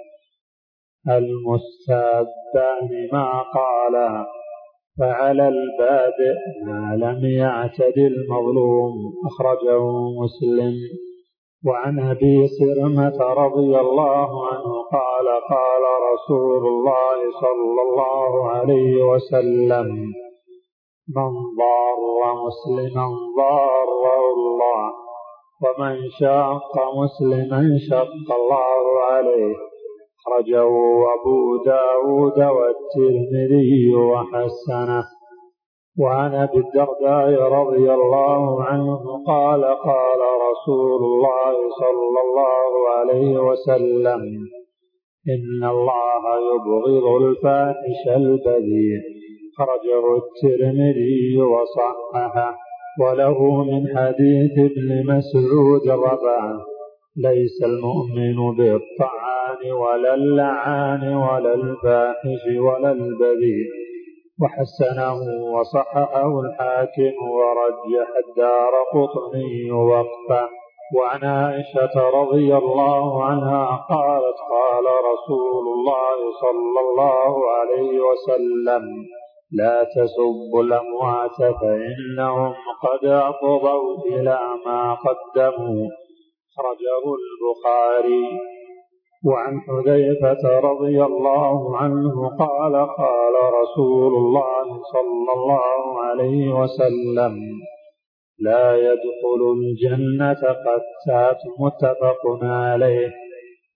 المستابان ما قالا فعلى البادئ ما لم يعتد المظلوم. أخرجه مسلم. وعن أبي سرمة رضي الله عنه قال قال رسول الله صلى الله عليه وسلم من ضار مسلما ضاره الله ومن شاق مسلما شق الله عليه. أخرجه أبو داود والترمذي وحسنه. وعن أبي الدرداء رضي الله عنه قال قال رسول الله صلى الله عليه وسلم إن الله يبغض الفاحش البذيء. أخرجه الترمذي وصححه. وله من حديث ابن مسعود رفعه ليس المؤمن بالطعان ولا اللعان ولا الفاحش ولا البذيء. وحسنه وصححه الحاكم ورجح الدارقطني وقفه. وعن عائشة رضي الله عنها قالت قال رسول الله صلى الله عليه وسلم لا تسبوا الأموات فإنهم قد أفضوا إلى ما قدموا. أخرجه البخاري. وعن حذيفة رضي الله عنه قال قال رسول الله صلى الله عليه وسلم لا يدخل الجنة قتات. متفق عليه.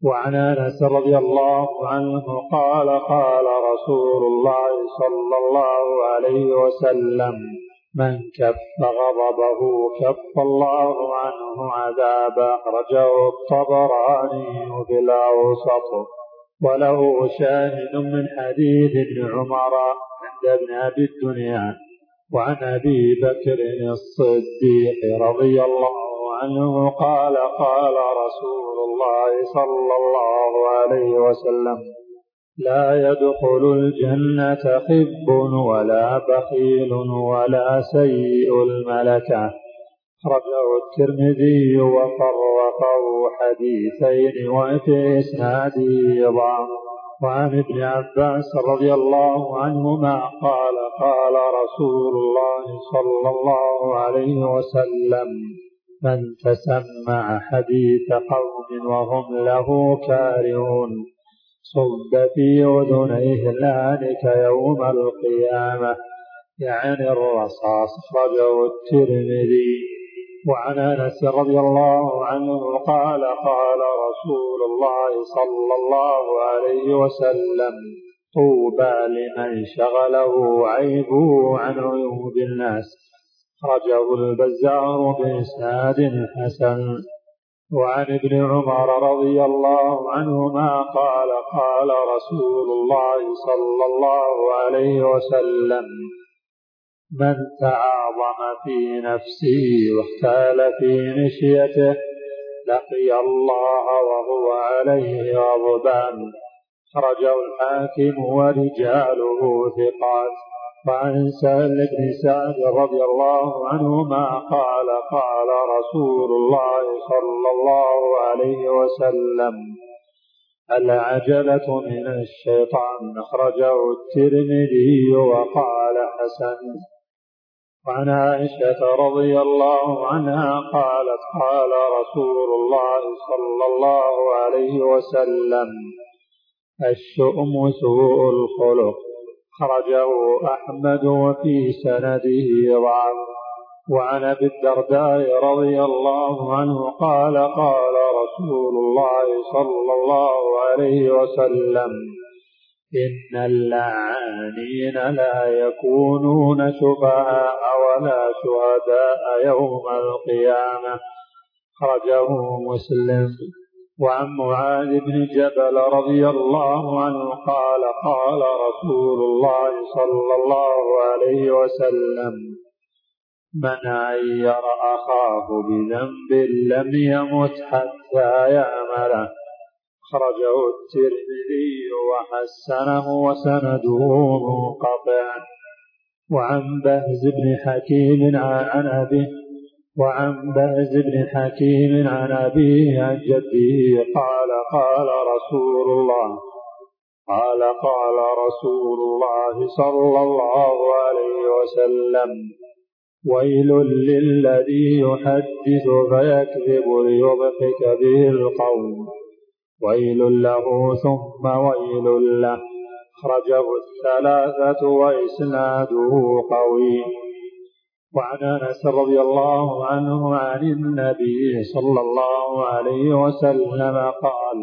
وعن أنس رضي الله عنه قال قال رسول الله صلى الله عليه وسلم من كف غضبه كف الله عنه عذابه. أخرجه الطبراني في الأوسط وله شاهد من حديث ابن عمر عند ابن أبي الدنيا. وعن أبي بكر الصديق رضي الله عنه قال قال رسول الله صلى الله عليه وسلم لا يدخل الجنة خب ولا بخيل ولا سيء الملكة. أخرجه الترمذي وفرقه حديثين وفي إسناده ضعف. وعن ابن عباس رضي الله عنهما قال قال رسول الله صلى الله عليه وسلم من تسمع حديث قوم وهم له كارهون صب في أذنيه الآنك يوم القيامة، يعني الرصاص. أخرجه الترمذي. وعن أنس رضي الله عنه قال قال رسول الله صلى الله عليه وسلم طوبى لمن شغله عيبه عن عيوب الناس. أخرجه البزار بإسناد حسن. وعن ابن عمر رضي الله عنهما قال قال رسول الله صلى الله عليه وسلم من تعاظم في نفسه واختال في مشيته لقي الله وهو عليه غضبان. خرجه الحاكم ورجاله ثقات. وعن سهل بن سعد رضي الله عنهما قال قال رسول الله صلى الله عليه وسلم العجلة من الشيطان. أخرجه الترمذي وقال حسن. وعن عائشة رضي الله عنها قالت قال رسول الله صلى الله عليه وسلم الشؤم سوء الخلق. خرجه أحمد وفي سنده ضعف. وعن أبي الدرداء رضي الله عنه قال قال رسول الله صلى الله عليه وسلم إن اللعانين لا يكونون شفعاء ولا شهداء يوم القيامة. خرجه مسلم. وعن معاذ بن جبل رضي الله عنه قال قال رسول الله صلى الله عليه وسلم من عير أخاه بذنب لم يمت حتى يعمله. خرجه الترمذي وحسنه وسنده منقطع. وعن بهز بن حكيم عن أبيه وعن بهز بن حكيم عن أبيه عن جده قال قال رسول الله قال قال رسول الله صلى الله عليه وسلم ويل للذي يحدث فيكذب ليضحك به القوم ويل له ثم ويل له. خرجه الثلاثة وإسناده قوي. وعن أنس رضي الله عنه عن النبي صلى الله عليه وسلم قال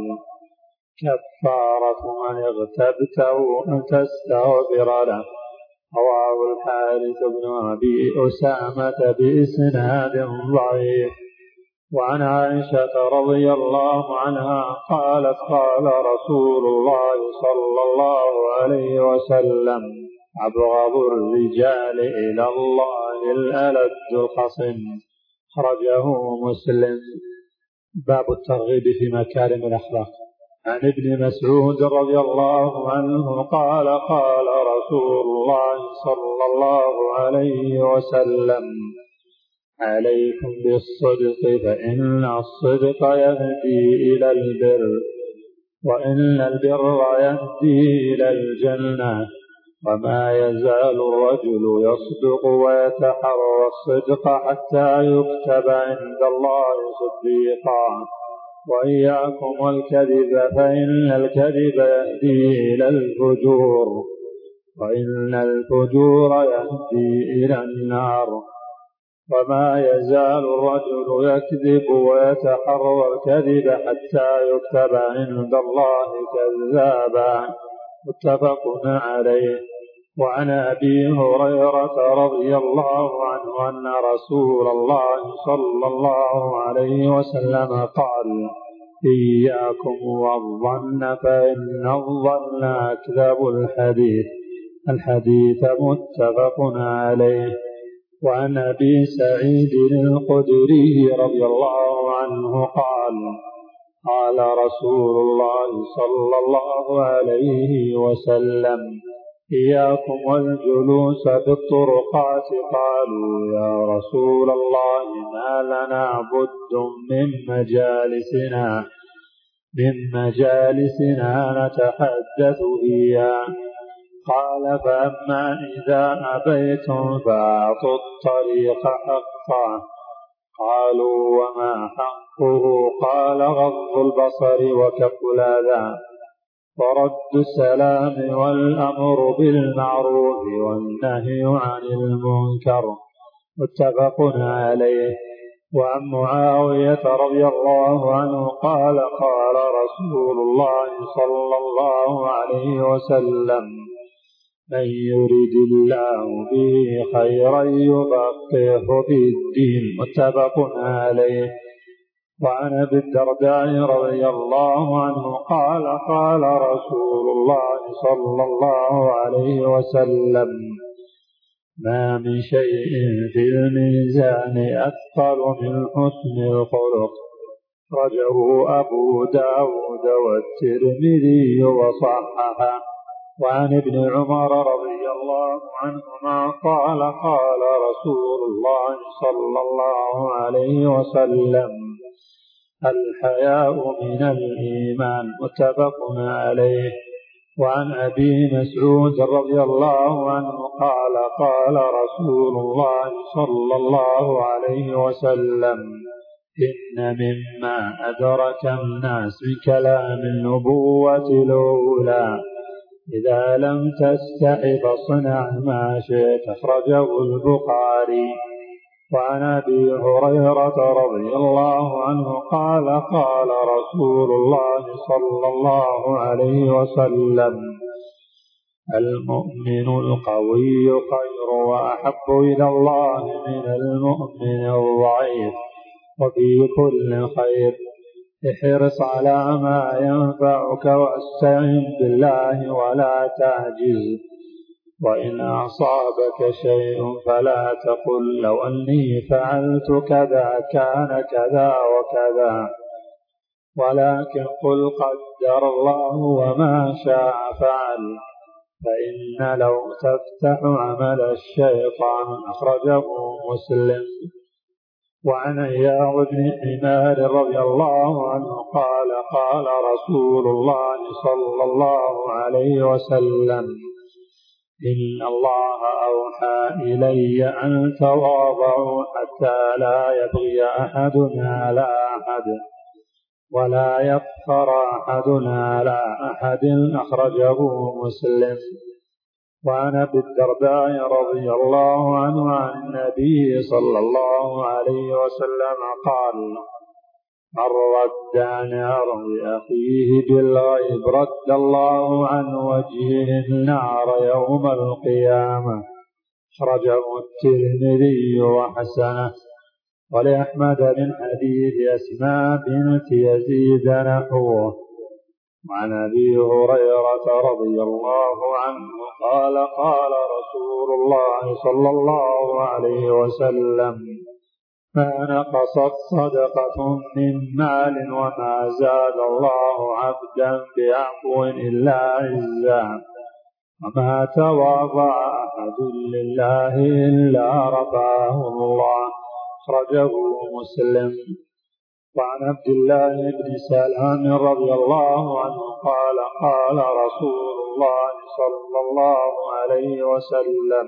كفارة من اغتبته أن تستغفر له. رواه الحارث بن أبي أسامة بإسناد ضعيف. وعن عائشة رضي الله عنها قالت قال رسول الله صلى الله عليه وسلم أبغض الرجال إلى الله الألد الخصم. خرجه مسلم. باب الترغيب في مكارم الأخلاق. عن ابن مسعود رضي الله عنه قال قال رسول الله صلى الله عليه وسلم عليكم بالصدق فإن الصدق يهدي إلى البر وإن البر يهدي إلى الجنة وما يزال الرجل يصدق ويتحرى الصدق حتى يكتب عند الله صديقا وإياكم الكذب فإن الكذب يهدي إلى الفجور وإن الفجور يهدي إلى النار. وما يزال الرجل يكذب ويتحرى الكذب حتى يكتب عند الله كذابا. متفق عليه. وعن أبي هريرة رضي الله عنه أن رسول الله صلى الله عليه وسلم قال: إياكم والظن فإن الظن أكذب الحديث. الحديث متفق عليه. وعن أبي سعيد الخدري رضي الله عنه قال: قال رسول الله صلى الله عليه وسلم: إياكم والجلوس في الطرقات. قالوا: يا رسول الله ما لنا بد من مجالسنا من مجالسنا نتحدث فيها. قال: فأما إذا أبيتم فأعطوا الطريق حقه. قالوا: وما حقه؟ قال: غض البصر وكف الأذى ورد السلام والأمر بالمعروف والنهي عن المنكر. متفق عليه. وعن معاوية رضي الله عنه قال: قال رسول الله صلى الله عليه وسلم: من يرد الله به خيرا يفقهه في الدين. متفق عليه. وعن أبي الدرداء رضي الله عنه قال: قال رسول الله صلى الله عليه وسلم: ما من شيء في الميزان أثقل من حسن الخلق. رجه أبو داود والترمذي وصححه. وعن ابن عمر رضي الله عنهما قال: قال رسول الله صلى الله عليه وسلم: الحياء من الإيمان. متفق عليه. وعن أبي مسعود رضي الله عنه قال: قال رسول الله صلى الله عليه وسلم: إن مما أدرك الناس من كلام النبوة الأولى: إذا لم تستحي فاصنع ما شئت. أخرجه البخاري. وعن أبي هريرة رضي الله عنه قال: قال رسول الله صلى الله عليه وسلم: المؤمن القوي خير وأحب إلى الله من المؤمن الضعيف. وفي كل خير. احرص على ما ينفعك واستعن بالله ولا تعجز. وإن أصابك شيء فلا تقل لو أني فعلت كذا كان كذا وكذا، ولكن قل قدر الله وما شاء فعل، فإن لو تفتح عمل الشيطان. أخرجه مسلم. وعن عياض بن حمار رضي الله عنه قال: قال رسول الله صلى الله عليه وسلم: إن الله أوحى إلي أن تواضعوا حتى لا يبغي أحدنا على أحد ولا يفخر أحدنا على أحد. أخرجه مسلم. وعن أبي الدرداء رضي الله عنه عن النبي صلى الله عليه وسلم قال: من رد عن عرض أخيه بالغيب رد الله عن وجهه النار يوم القيامة. أخرجه الترمذي وحسنه. ولأحمد من حديث أسماء بنت يزيد نحوه. وعن أبي هريرة رضي الله عنه قال: قال رسول الله صلى الله عليه وسلم: ما نقصت صدقة من مال وما زاد الله عبدا بعفو إلا عزا، وما تواضع أحد لله إلا رفعه الله. أخرجه مسلم. وعن عبد الله بن سلام رضي الله عنه قال: قال رسول الله صلى الله عليه وسلم: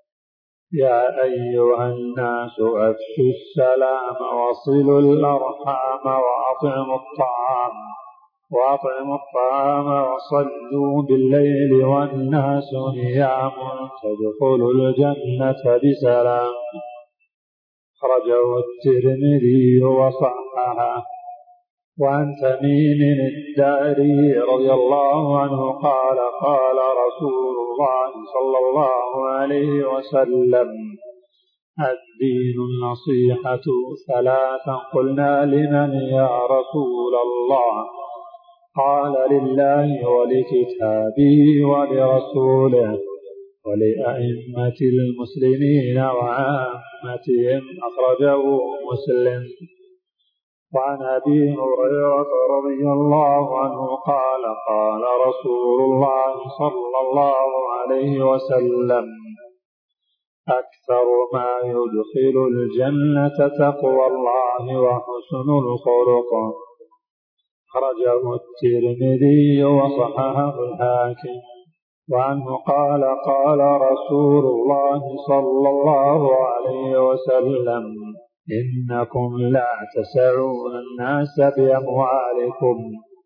يا أيها الناس أفشوا السلام وصلوا الأرحام وأطعموا الطعام وأطعموا الطعام وصلوا بالليل والناس نيام تدخلوا الجنة بسلام. أخرجه الترمذي وصححه. وعن تميم الداري رضي الله عنه قال قال رسول الله صلى الله عليه وسلم: الدين النصيحة ثلاثا. قلنا: لمن يا رسول الله؟ قال: لله ولكتابه ولرسوله ولأئمة المسلمين وعامتهم. أخرجه مسلم. وعن أبي هريرة رضي الله عنه قال قال رسول الله صلى الله عليه وسلم: أكثر ما يدخل الجنة تقوى الله وحسن الخلق. أخرجه الترمذي وصححه الحاكم. وعنه قال قال رسول الله صلى الله عليه وسلم: إنكم لا تسعون الناس بأموالكم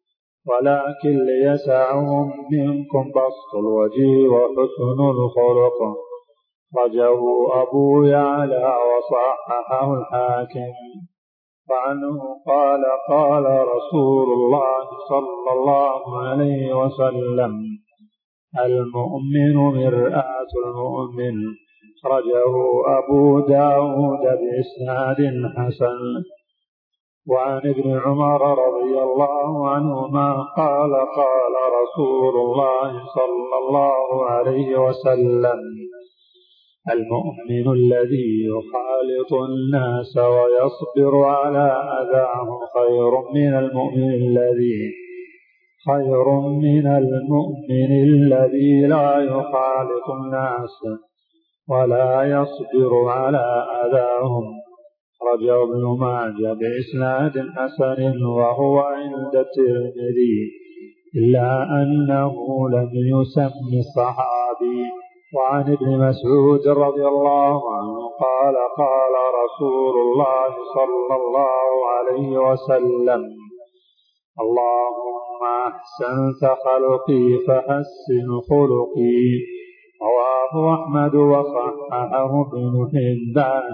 ولكن ليسعهم منكم بسط الوجه وحسن الخلق. أخرجه أبو يعلى وصححه الحاكم. وعنه قال قال رسول الله صلى الله عليه وسلم: المؤمن مرآة المؤمن. أخرجه أبو داود بإسناد حسن. وعن ابن عمر رضي الله عنهما قال قال رسول الله صلى الله عليه وسلم: المؤمن الذي يخالط الناس ويصبر على أذاهم خير من المؤمن الذي خير من المؤمن الذي لا يخالط الناس ولا يصبر على أذاهم. أخرجه ابن ماجه بإسناد حسن وهو عند الترمذي إلا أنه لم يسم الصحابي. وعن ابن مسعود رضي الله عنه قال قال رسول الله صلى الله عليه وسلم: اللهم أحسنت خلقي فحسن خلقي. رواه أحمد وصححه ابن حبان.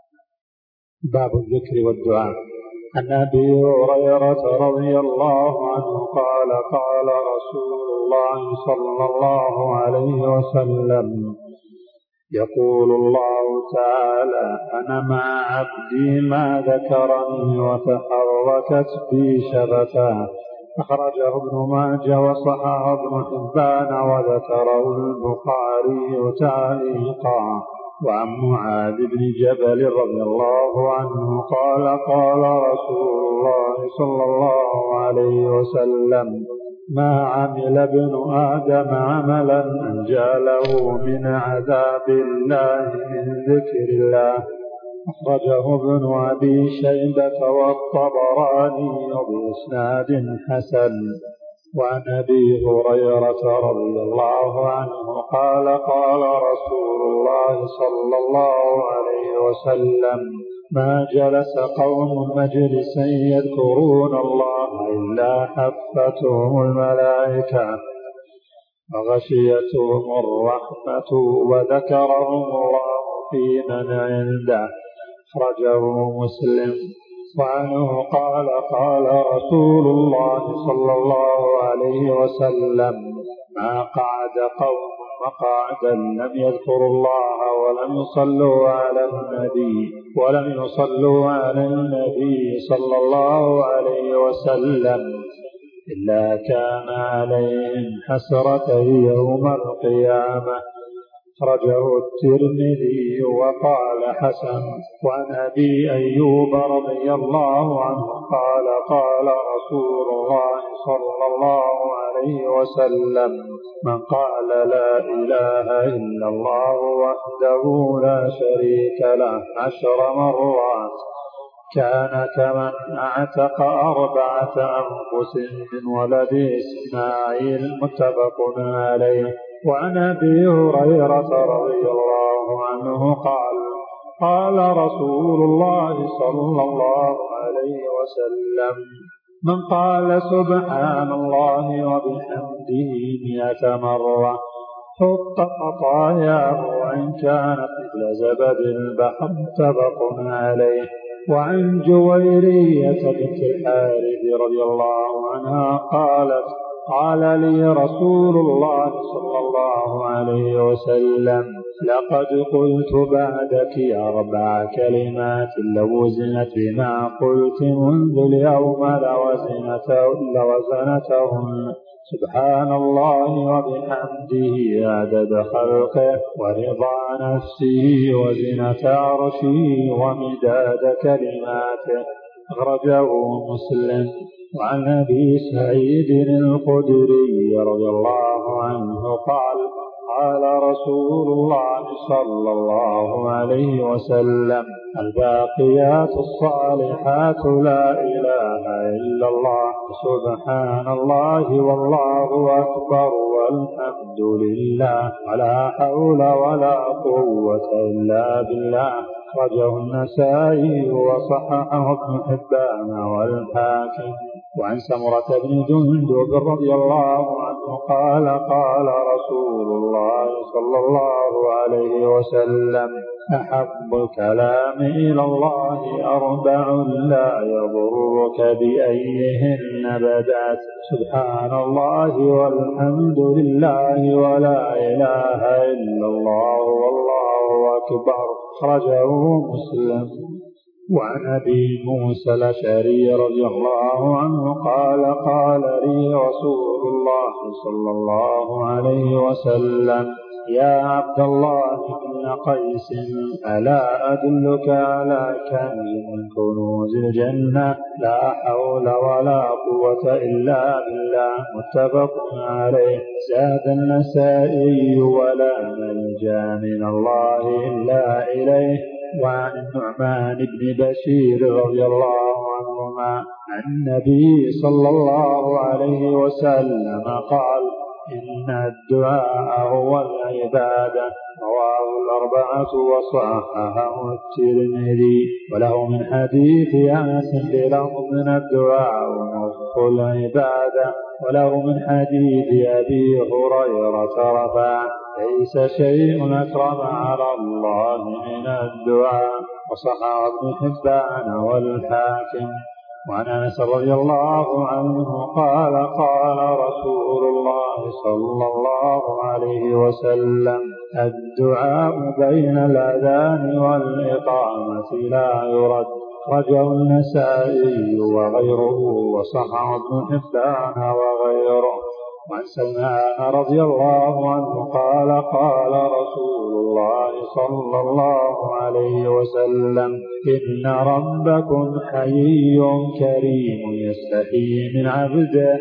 باب الذكر والدعاء. عن أبي هريرة رضي الله عنه قال قال رسول الله صلى الله عليه وسلم: يقول الله تعالى: أنا مع عبدي ما ذكرني وتحركت بي شفتاه. أخرجه ابن ماجه وصححه ابن حبان وذكره البخاري تعليقا. وعن معاذ بن جبل رضي الله عنه قال قال رسول الله صلى الله عليه وسلم: ما عمل ابن آدم عملا أنجى له من عذاب الله من ذكر الله. أخرجه ابن أبي شيبة والطبراني بإسناد حسن. وعن أبي هريرة رضي الله عنه قال قال رسول الله صلى الله عليه وسلم: ما جلس قوم مجلسا يذكرون الله إلا حفتهم الملائكة وغشيتهم الرحمة وذكرهم الله في من عنده. أخرجه مسلم. وعنه قال قال رسول الله صلى الله عليه وسلم: ما قعد قوم مقعدا لم يذكروا الله ولم يصلوا على النبي ولم يصلوا على النبي صلى الله عليه وسلم إلا كان عليهم حسرة يوم القيامة. أخرجه الترمذي وقال حسن. وعن أبي أيوب رضي الله عنه قال قال رسول الله صلى الله عليه وسلم: من قال لا إله إلا الله وحده لا شريك له عشر مرات كان كمن أعتق أربعة أنفس من ولد إسماعيل. متفق عليه. وعن أبي هريرة رضي الله عنه قال قال رسول الله صلى الله عليه وسلم: من قال سبحان الله وبحمده مئة مرة حط خطاياه وإن كانت مثل زبد البحر متفق عليه. وعن جويرية بنت الحارث رضي الله عنها قالت قال لي رسول الله صلى الله عليه وسلم لقد قلت بعدك أربع كلمات لو وزنت بما قلت منذ اليوم لوزنتهن سبحان الله وبحمده عدد خلقه ورضا نفسه وزنة عرشه ومداد كلماته. أخرجه مسلم. وعن أبي سعيد الخدري رضي الله عنه قال قال رسول الله صلى الله عليه وسلم الباقيات الصالحات لا إله إلا الله سبحان الله والله أكبر والحمد لله ولا حول ولا قوة إلا بالله. أخرجه النسائي وصححه ابن حبان والحاكم. وعن سمرة بن جندب رضي الله عنه قال قال رسول الله صلى الله عليه وسلم أحب الكلام إلى الله أربع لا يضرك بأيهن بدأت سبحان الله والحمد لله ولا إله إلا الله والله أكبر. أخرجه مسلم. وعن أبي موسى الأشعري رضي الله عنه قال قال لي رسول الله صلى الله عليه وسلم يا عبد الله بن قيس ألا أدلك على كنز من كنوز الجنة لا حول ولا قوة إلا بالله متفق عليه. زاد النسائي ولا ملجأ من الله إلا إليه. وعن النعمان بن بشير رضي الله عنهما عن النبي صلى الله عليه وسلم قال إن الدعاء هو العبادة. رواه الأربعة وصححه الترمذي. وله من حديث أنس بلفظ من الدعاء نصف العبادة. وله من حديث أبي هريرة رفع ليس شيء أكرم على الله من الدعاء. وصححه ابن حبان والحاكم. وعن أنس رضي الله عنه قال قال رسول الله صلى الله عليه وسلم الدعاء بين الأذان والإقامة لا يرد. أخرجه النسائي وغيره وصححه ابن حبان وغيره. وعن سلمان رضي الله عنه قال قال رسول الله صلى الله عليه وسلم إن ربكم حيي كريم يستحيي من عبده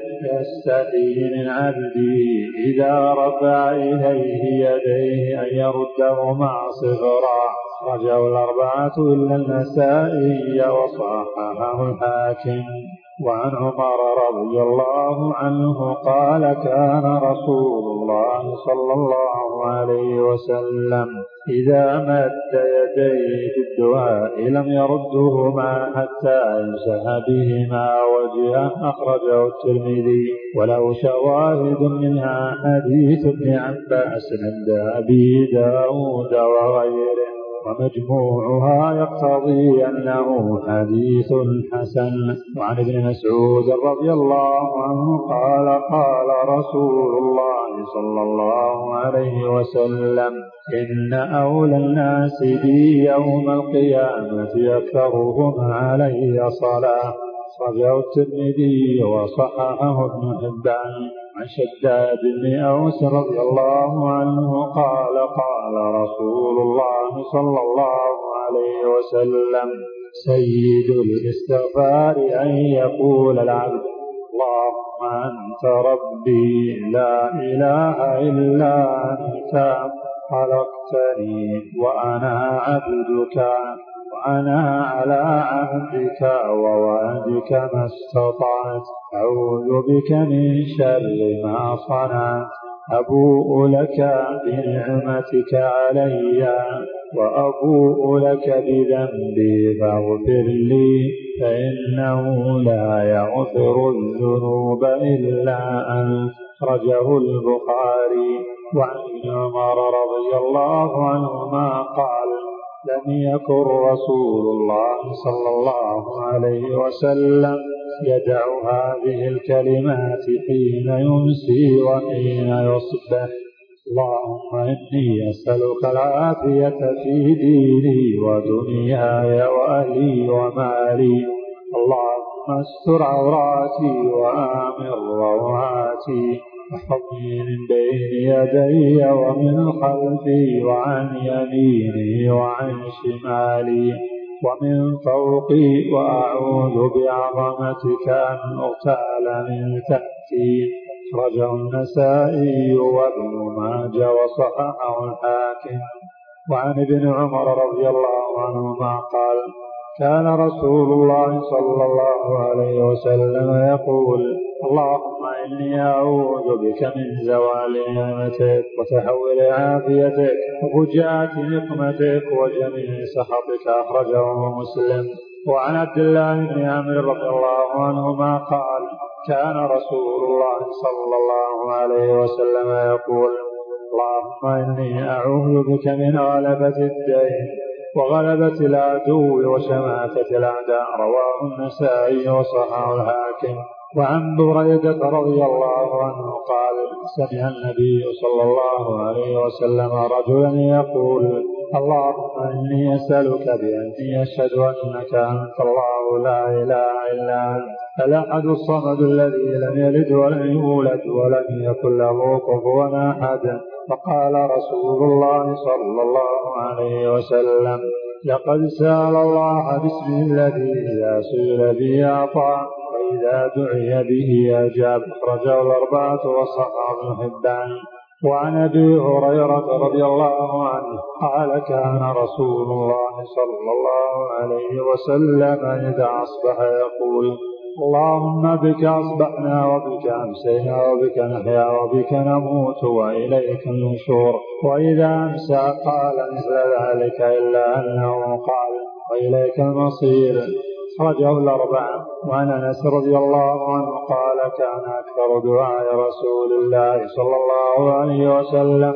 يستحيي من عبده إذا رفع إليه يديه أن يردهما صغرا. أخرجه الأربعة إلا النسائي وصححه الحاكم. وعن عمر رضي الله عنه قال كان رسول الله صلى الله عليه وسلم إذا مد يديه في الدعاء لم يردهما حتى يمسح بهما وجهه. أخرجه الترمذي. وله شواهد منها حديث ابن عباس عند أبي داود وغيره ومجموعها يقتضي أنه حديث حسن. وعن ابن مسعود رضي الله عنه قال قال رسول الله صلى الله عليه وسلم إن أولى الناس بي يوم القيامة أكثرهم علي صلاة. أخرجه الترمذي وصححه ابن حبان. عن شداد بن أوس رضي الله عنه قال قال رسول الله صلى الله عليه وسلم سيد الاستغفار أن يقول العبد اللهم أنت ربي لا إله إلا أنت خلقتني وأنا عبدك وأنا على عهدك ووعدك ما استطعت أعوذ بك من شر ما صنعت أبوء لك بنعمتك علي وأبوء لك بذنبي فاغفر لي فإنه لا يغفر الذنوب إلا أنت. أخرجه البخاري. وعن ابن عمر رضي الله عنهما قال لم يكن رسول الله صلى الله عليه وسلم يدع هذه الكلمات حين يمسي وحين يصبح: اللهم إني أسألك العافية في ديني ودنياي وأهلي ومالي، اللهم استر عوراتي وآمن روعاتي، واحفظني من بين يدي ومن خلفي وعن يميني وعن شمالي ومن فوقي، وأعوذ بعظمتك أن أغتال من تحتي. أخرجه النسائي وابن ماجه وصححه الحاكم. وعن ابن عمر رضي الله عنهما قال كان رسول الله صلى الله عليه وسلم يقول: اللهم إني أعوذ بك من زوال نعمتك وتحول عافيتك وفجاءة نقمتك وجميع سخطك. أخرجه مسلم. وعن عبد الله بن عمرو رضي الله عنهما قال كان رسول الله صلى الله عليه وسلم يقول: اللهم إني أعوذ بك من غلبة الدين وغلبة العدو وشماتة الأعداء. رواه النسائي وصححه الحاكم. وعن بريدة رضي الله عنه قال سمع النبي صلى الله عليه وسلم رجلا يقول: اللهم إني أسألك بأني أشهد أنك أنت الله لا إله إلا أنت الأحد الصمد الذي لم يلد ولم يولد ولم يكن له كفوا أحد. فقال رسول الله صلى الله عليه وسلم: لقد سأل الله باسمه الذي إذا سئل به أعطى وإذا دعي به أجاب. أخرجه الأربعة وصححه ابن حبان. وعن أبي هريرة رضي الله عنه قال كان رسول الله صلى الله عليه وسلم إذا أصبح يقول: اللهم بك أصبحنا وبك أمسينا وبك نحيا وبك نموت وإليك النشور. وإذا أمسى قال مثل ذلك إلا أنه قال: وإليك المصير. أخرجه الأربعة. وعن أنس رضي الله عنه قال كان أكثر دعاء رسول الله صلى الله عليه وسلم: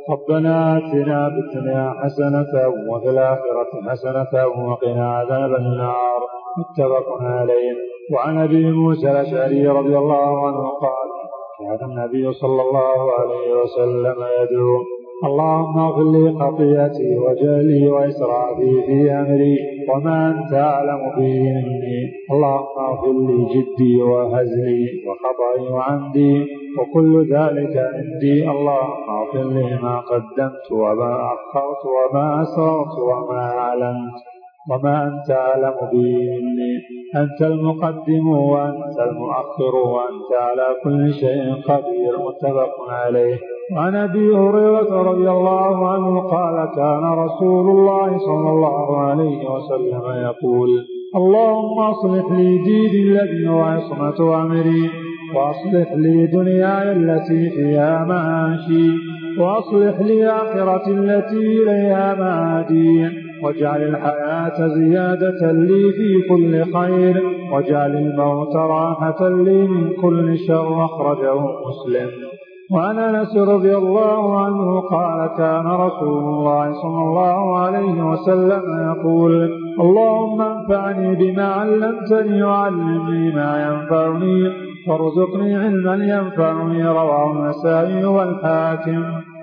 ربنا آتنا في الدنيا حسنة وفي الآخرة حسنة وقنا عذاب النار. متفق عليه. وعن أبي موسى الأشعري رضي الله عنه قال كان النبي صلى الله عليه وسلم يدعو: اللهم اغفر لي خطيئتي وجهلي وإسرافي في أمري وما أنت أعلم به مني، اللهم اغفر لي جدي وهزلي وخطئي وعمدي وكل ذلك عندي، اللهم اغفر لي ما قدمت وما أخرت وما أسررت وما أعلنت وما أنت أعلم به مني، أنت المقدم وأنت المؤخر وأنت على كل شيء قدير. متفق عليه. وعن أبي هريرة رضي الله عنه قال كان رسول الله صلى الله عليه وسلم يقول: اللهم أصلح لي ديني الذي هو عصمة أمري، وأصلح لي دنياي التي فيها معاشي، وأصلح لي آخرتي التي إليها معادي، واجعل الحياة زيادة لي في كل خير، واجعل الموت راحة لي من كل شر. أخرجه مسلم. وعن أنس رضي الله عنه قال كان رسول الله صلى الله عليه وسلم يقول: اللهم انفعني بما علمتني وعلمني ما ينفعني وارزقني علما ينفعني. رواه النسائي والحاكم.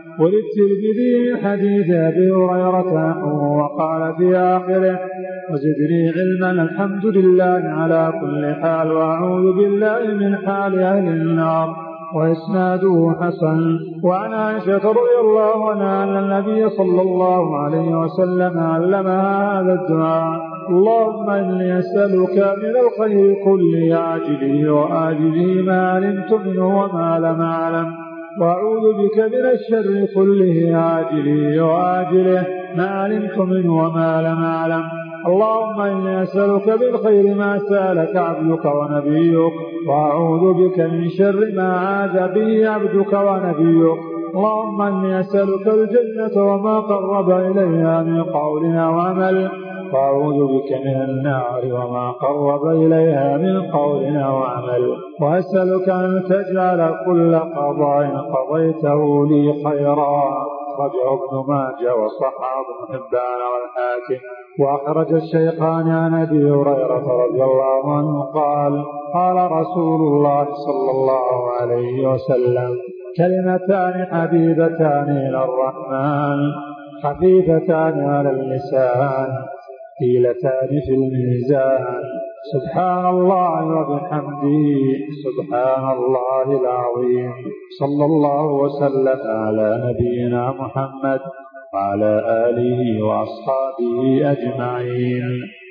وللترمذي من حديث أبي هريرة نحوه وقال في آخره: وزدني علما الحمد لله على كل حال وأعوذ بالله من حال أهل النار. وإسناده حسن. وعن عائشة رضي الله عنها أن النبي صلى الله عليه وسلم علمها هذا الدعاء: اللهم إني أسألك من الخير كله عاجله وآجله ما علمت منه وما لم أعلم، وأعوذ بك من الشر كله عاجله وآجله ما علمت منه وما لم أعلم. اللهم إني أسألك بالخير ما سألك عبدك ونبيك، وأعوذ بك من شر ما عاذ به عبدك ونبيك. اللهم إني أسألك الجنة وما قرب إليها من قول أو عمل، وأعوذ بك من النار وما قرب إليها من قول أو عمل، وأسألك أن تجعل كل قضاء قضيته لي خيرا. أخرجه ابن ماجه وصححه ابن حبان والحاكم. وأخرج الشيخان عن أبي هريرة رضي الله عنه قال قال رسول الله صلى الله عليه وسلم: كلمتان حبيبتان إلى الرحمن خفيفتان على اللسان ثقيلتان في الميزان، سبحان الله وبحمده سبحان الله العظيم. صلى الله وسلم على نبينا محمد وعلى آله وأصحابه أجمعين.